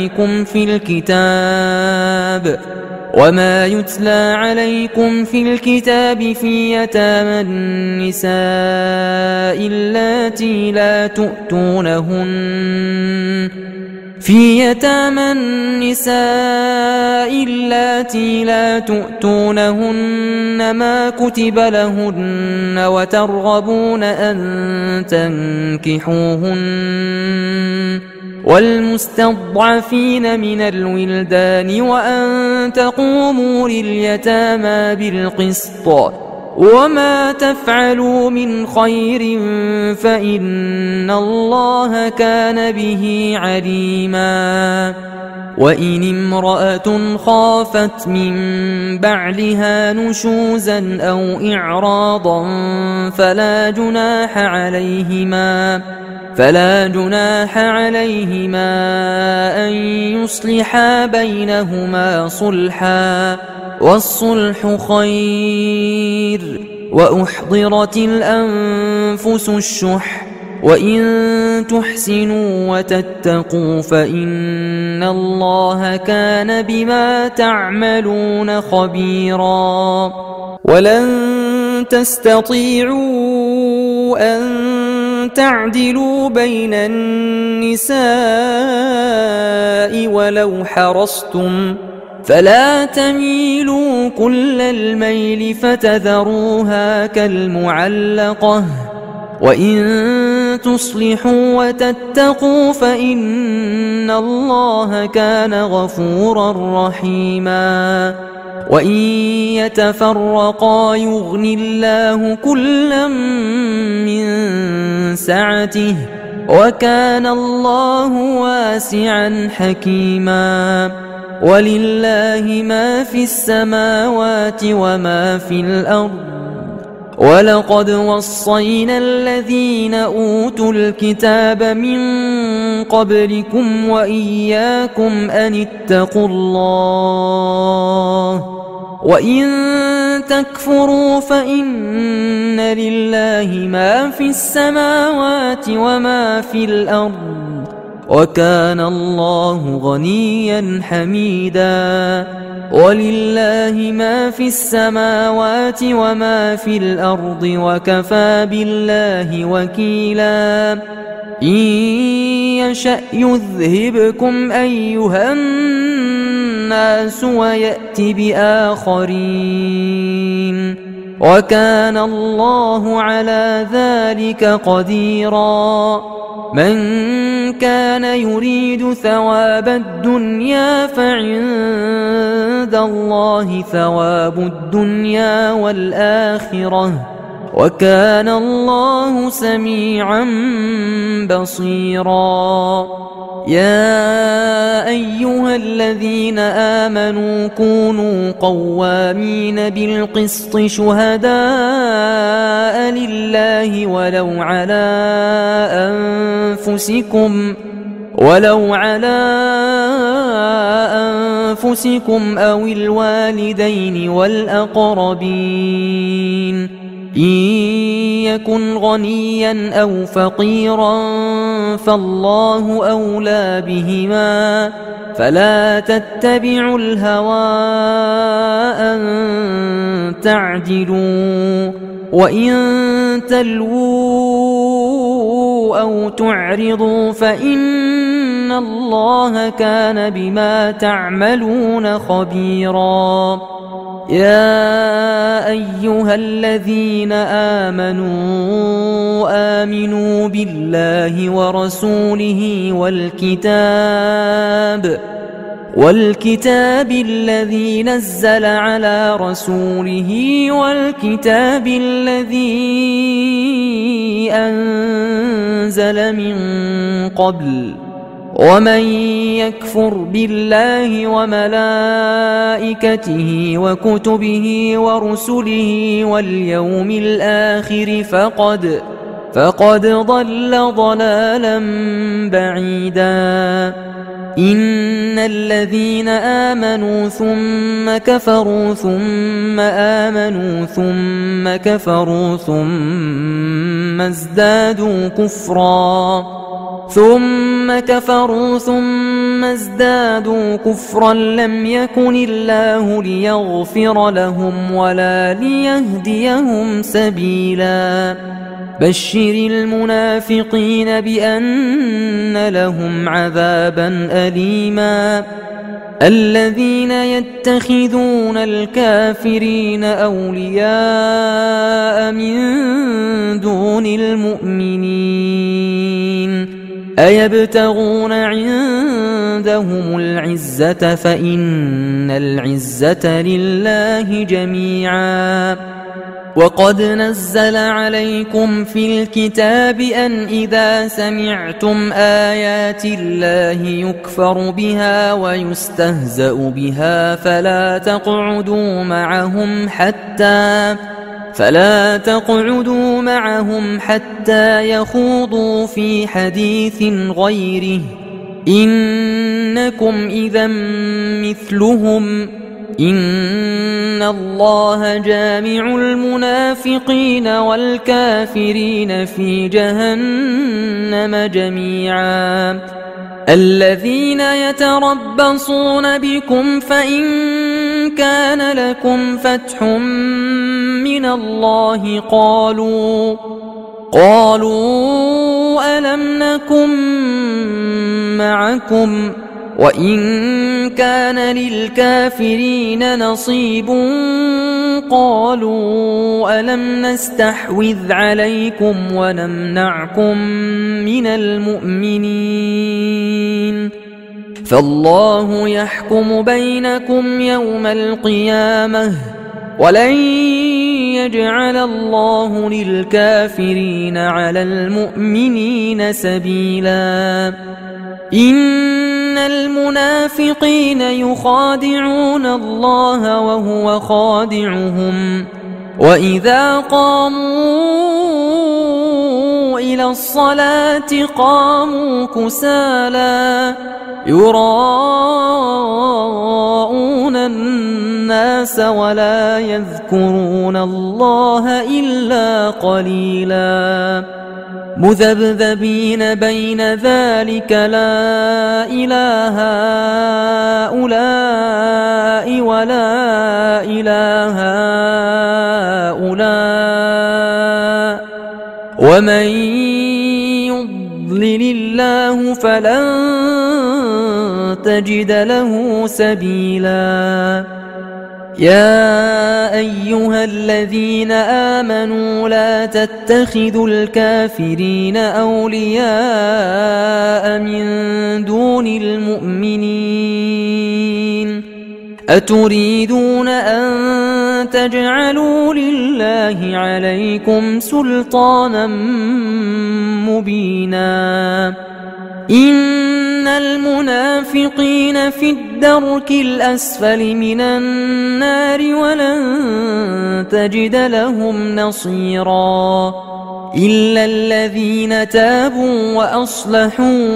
عليكم في الكتاب في يتامى النساء اللاتي لا تؤتونهن ما كتب لهن وترغبون أن تنكحوهن والمستضعفين من الولدان وأن تقوموا لليتامى بالقسط وما تفعلوا من خير فإن الله كان به عليما وإن امرأة خافت من بعلها نشوزا أو إعراضا فلا جناح عليهما أن يصلحا بينهما صلحا والصلح خير وأحضرت الأنفس الشح وإن تحسنوا وتتقوا فإن الله كان بما تعملون خبيرا ولن تستطيعوا أن تعدلوا بين النساء ولو حرصتم فلا تميلوا كل الميل فتذروها كالمعلقة وإن تصلحوا وتتقوا فإن الله كان غفورا رحيما وإن يتفرقا يغن الله كلا من سعته وكان الله واسعا حكيما ولله ما في السماوات وما في الأرض ولقد وصينا الذين أوتوا الكتاب من قبلكم وإياكم أن اتقوا الله وإن تكفروا فإن لله ما في السماوات وما في الأرض وكان الله غنيا حميدا ولله ما في السماوات وما في الأرض وكفى بالله وكيلا إن يشأ يذهبكم أيها الناس ويأت بآخرين وكان الله على ذلك قديرا من كان يريد ثواب الدنيا فعند الله ثواب الدنيا والآخرة وكان الله سميعا بصيرا يا أيها الذين آمنوا كونوا قوامين بالقسط شهداء لله ولو على أنفسكم أو الوالدين والأقربين إن يكن غنيا أو فقيرا فالله أولى بهما فلا تتبعوا الهوى أن تعدلوا وإن تلووا أو تعرضوا فإن الله كان بما تعملون خبيرا يا أيها الذين آمنوا بالله ورسوله والكتاب الذي نزل على رسوله والكتاب الذي أنزل من قبل ومن يكفر بالله وملائكته وكتبه ورسله واليوم الآخر فقد ضل ضلالا بعيدا إن الذين آمنوا ثم كفروا ثم آمنوا ثم كفروا ثم ازدادوا كفرا لم يكن الله ليغفر لهم ولا ليهديهم سبيلا بشر المنافقين بأن لهم عذابا أليما الذين يتخذون الكافرين أولياء من دون المؤمنين أيبتغون عندهم العزة فإن العزة لله جميعا وقد نزل عليكم في الكتاب أن إذا سمعتم آيات الله يكفر بها ويستهزأ بها فلا تقعدوا معهم حتى يخوضوا في حديث غيره إنكم إذا مثلهم إن الله جامع المنافقين والكافرين في جهنم جميعا الذين يتربصون بكم فإن كان لكم فتح من الله قالوا ألم نكن معكم وإن كان للكافرين نصيب قالوا ألم نستحوذ عليكم ونمنعكم من المؤمنين فالله يحكم بينكم يوم القيامة ولن يجعل الله للكافرين على المؤمنين سبيلا إن المنافقين يخادعون الله وهو خادعهم وإذا قاموا إلى الصلاة قاموا كسالى يراءون الناس ولا يذكرون الله إلا قليلا مذبذبين بين ذلك لا إله هؤلاء ولا إله هؤلاء ومن يضلل الله فلن تجد له سبيلا يا أيها الذين آمنوا لا تتخذوا الكافرين أولياء من دون المؤمنين أتريدون أن تجعلوا لله عليكم سلطانا مبينا إن المنافقين في الدرك الأسفل من النار ولن تجد لهم نصيرا إلا الذين تابوا وأصلحوا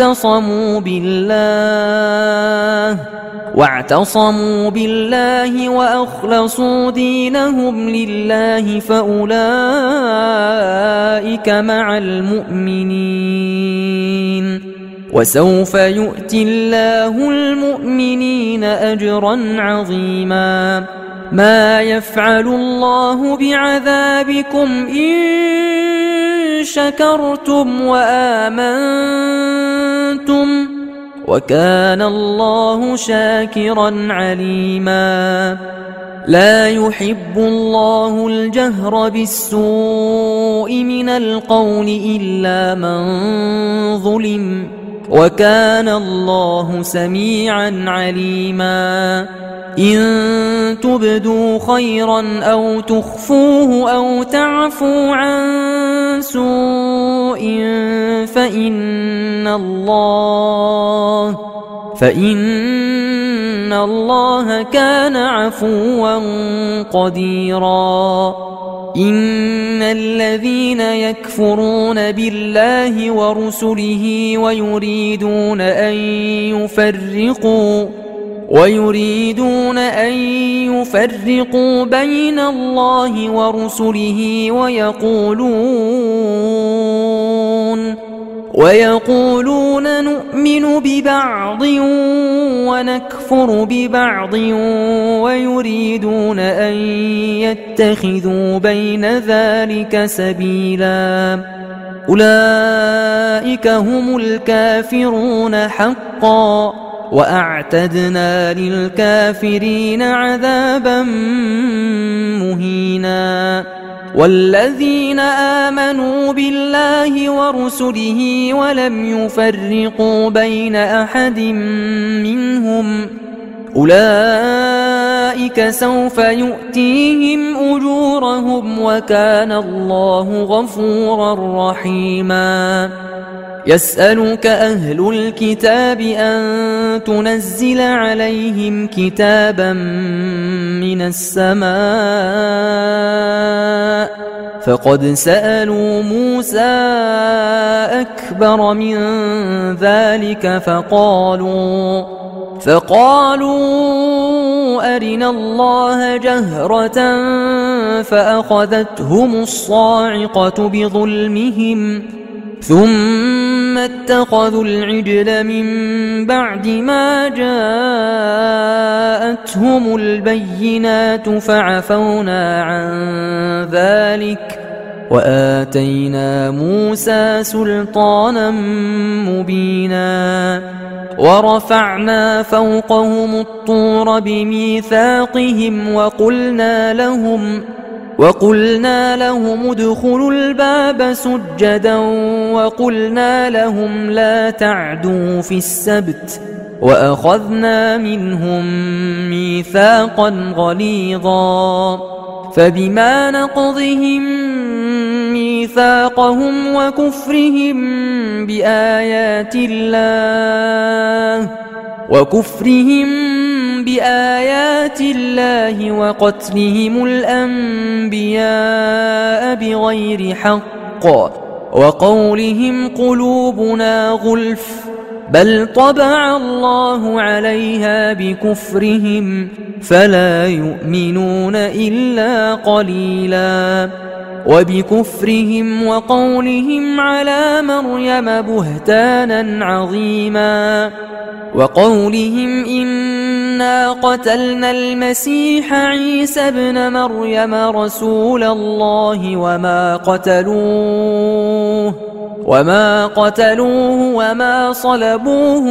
واعتصموا بالله وأخلصوا دينهم لله فأولئك مع المؤمنين وسوف يؤتي الله المؤمنين أجرا عظيما ما يفعل الله بعذابكم إن شكرتم وآمنتم وكان الله شاكرا عليما لا يحب الله الجهر بالسوء من القول إلا من ظلم وكان الله سميعا عليما إن تبدوا خيرا أو تخفوه أو تعفوا عن سوء فإن الله كان عفوا قديرا إن الذين يكفرون بالله ورسله ويريدون أن يفرقوا بين الله ورسله ويقولون نؤمن ببعض ونكفر ببعض ويريدون أن يتخذوا بين ذلك سبيلا أولئك هم الكافرون حقا وأعتدنا للكافرين عذابا مهينا والذين آمنوا بالله ورسله ولم يفرقوا بين أحد منهم أولئك سوف يؤتيهم أجورهم وكان الله غفورا رحيما يسألك أهل الكتاب أن تنزل عليهم كتابا من السماء فقد سألوا موسى أكبر من ذلك فقالوا أرنا الله جهرة فأخذتهم الصاعقة بظلمهم ثم اتخذوا العجل من بعد ما جاءتهم البينات فعفونا عن ذلك وآتينا موسى سلطانا مبينا ورفعنا فوقهم الطور بميثاقهم وقلنا لهم ادخلوا الباب سجدا وقلنا لهم لا تعدوا في السبت وأخذنا منهم ميثاقا غليظا فبما نقضهم ميثاقهم وكفرهم بآيات الله وقتلهم الأنبياء بغير حق وقولهم قلوبنا غلف بل طبع الله عليها بكفرهم فلا يؤمنون إلا قليلا وبكفرهم وقولهم على مريم بهتانا عظيما وقولهم إنا قتلنا المسيح عيسى ابن مريم رسول الله وما قتلوه وما صلبوه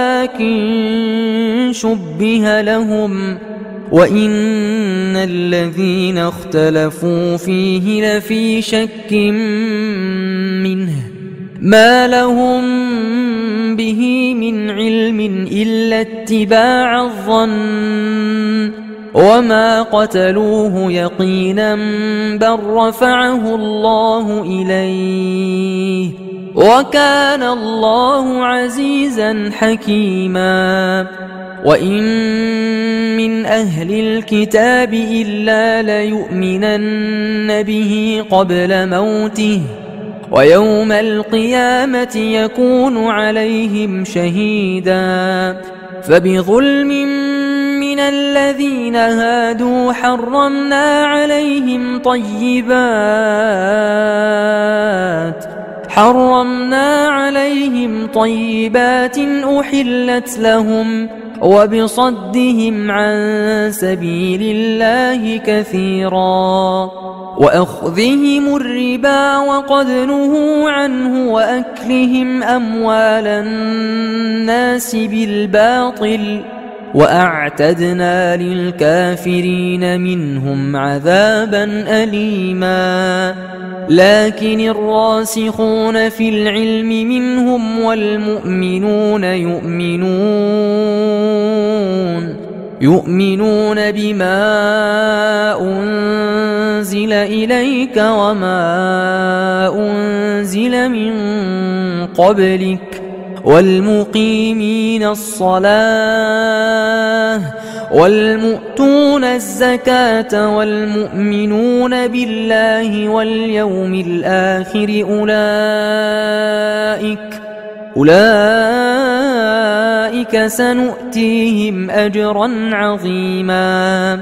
ولكن شبه لهم وإن الذين اختلفوا فيه لفي شك منه ما لهم به من علم إلا اتباع الظن وما قتلوه يقينا بل رفعه الله إليه وكان الله عزيزا حكيما وإن من أهل الكتاب إلا ليؤمنن به قبل موته ويوم القيامة يكون عليهم شهيدا فبظلم من الذين هادوا حرمنا عليهم طيبات أحلت لهم وبصدهم عن سبيل الله كثيرا وأخذهم الربا وقد نهوا عنه وأكلهم أموال الناس بالباطل وأعتدنا للكافرين منهم عذابا أليما لكن الراسخون في العلم منهم والمؤمنون يؤمنون بما أنزل إليك وما أنزل من قبلك والمقيمين الصلاة والمؤتون الزكاة والمؤمنون بالله واليوم الآخر أولئك سنؤتيهم أجرا عظيما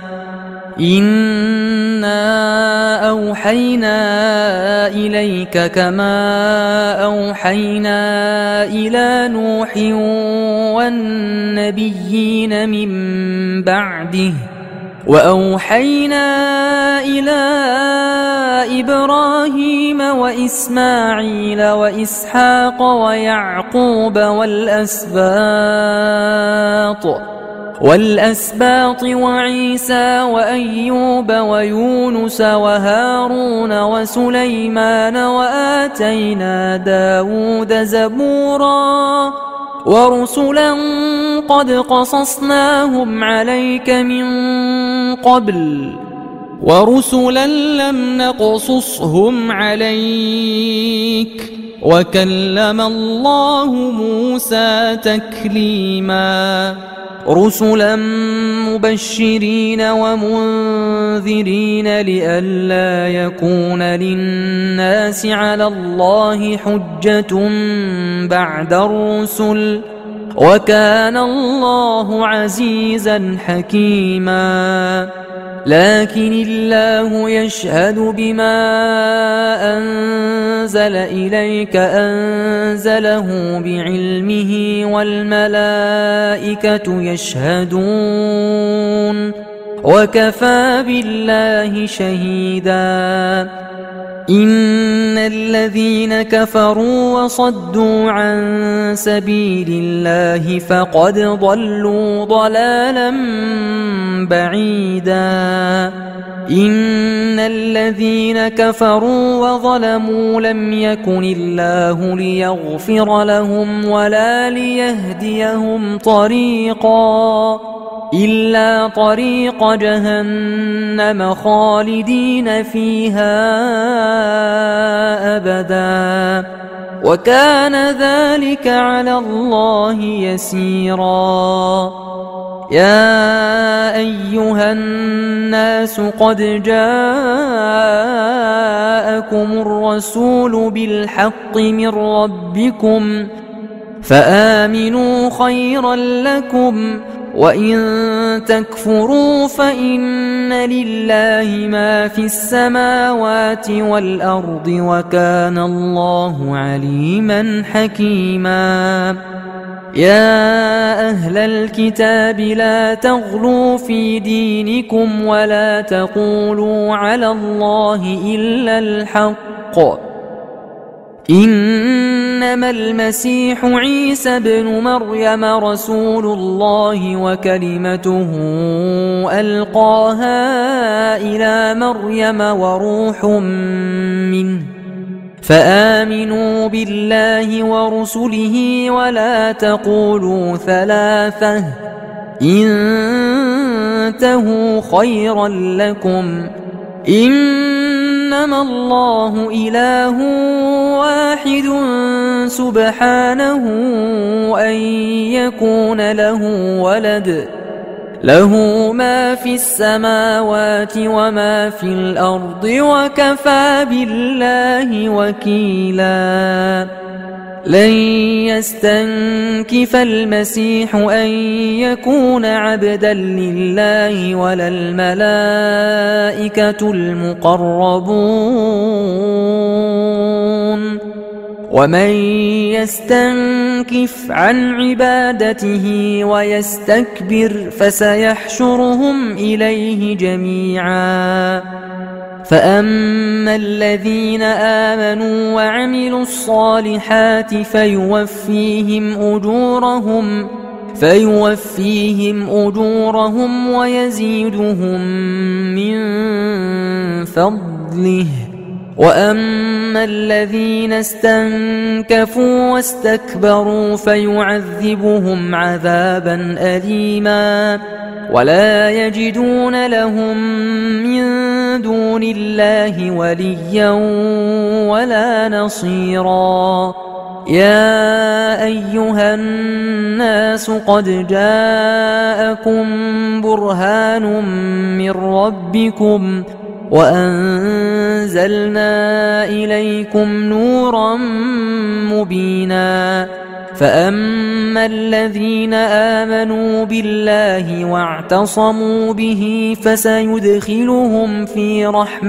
إنا أوحينا إليك كما أوحينا إلى نوح والنبيين من بعده وأوحينا إلى إبراهيم وإسماعيل وإسحاق ويعقوب والأسباط وعيسى وأيوب ويونس وهارون وسليمان وآتينا داود زبورا ورسلا قد قصصناهم عليك من قبل ورسلا لم نقصصهم عليك وكلم الله موسى تكليما رسلا مبشرين ومنذرين لئلا يكون للناس على الله حجة بعد الرسل وكان الله عزيزا حكيما لكن الله يشهد بما أنزل إليك أنزله بعلمه والملائكة يشهدون وكفى بالله شهيدا إن الذين كفروا وصدوا عن سبيل الله فقد ضلوا ضلالا بعيدا إن الذين كفروا وظلموا لم يكن الله ليغفر لهم ولا ليهديهم طريقا إلا طريق جهنم خالدين فيها أبدا وكان ذلك على الله يسيرا يا أيها الناس قد جاءكم الرسول بالحق من ربكم فآمنوا خيرا لكم وإن تكفروا فإن لله ما في السماوات والأرض وكان الله عليما حكيما يا أهل الكتاب لا تغلوا في دينكم ولا تقولوا على الله إلا الحق إنما المسيح عيسى ابن مريم رسول الله وكلمته ألقاها إلى مريم وروح منه فآمنوا بالله ورسله ولا تقولوا ثلاثة انتهوا خيرا لكم إنما الله إله واحد سبحانه أن يكون له ولد له ما في السماوات وما في الأرض وكفى بالله وكيلا لن يستنكف المسيح أن يكون عبدا لله ولا الملائكة المقربون ومن يستنكف عن عبادته ويستكبر فسيحشرهم إليه جميعا فأما الذين آمنوا وعملوا الصالحات فيوفيهم فيوفيهم أجورهم ويزيدهم من فضله. وأما الذين استنكفوا واستكبروا فيعذبهم عذابا أليما ولا يجدون لهم من دون الله وليا ولا نصيرا. يا أيها الناس قد جاءكم برهان من ربكم وأنزلنا إليكم نورا مبينا. فأما الذين آمنوا بالله واعتصموا به فسيدخلهم في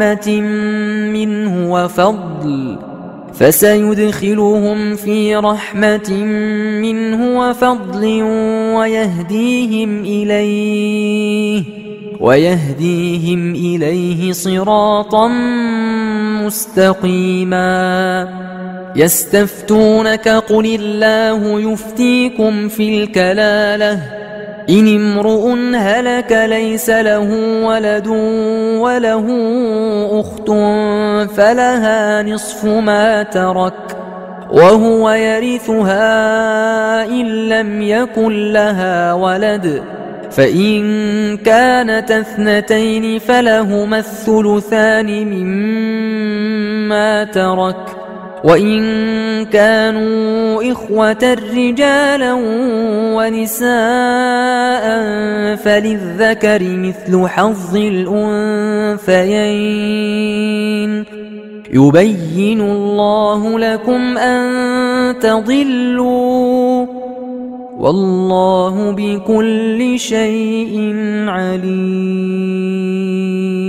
رحمة منه وفضل ويهديهم إليه صراطا مستقيما. يستفتونك قل الله يفتيكم في الكلالة إن امرؤ هلك ليس له ولد وله أخت فلها نصف ما ترك وهو يرثها إن لم يكن لها ولد فإن كانت اثنتين فلهما الثلثان مما ترك وإن كانوا إخوة رجالا ونساء فللذكر مثل حظ الأنثيين. يبين الله لكم أن تضلوا والله بكل شيء عليم.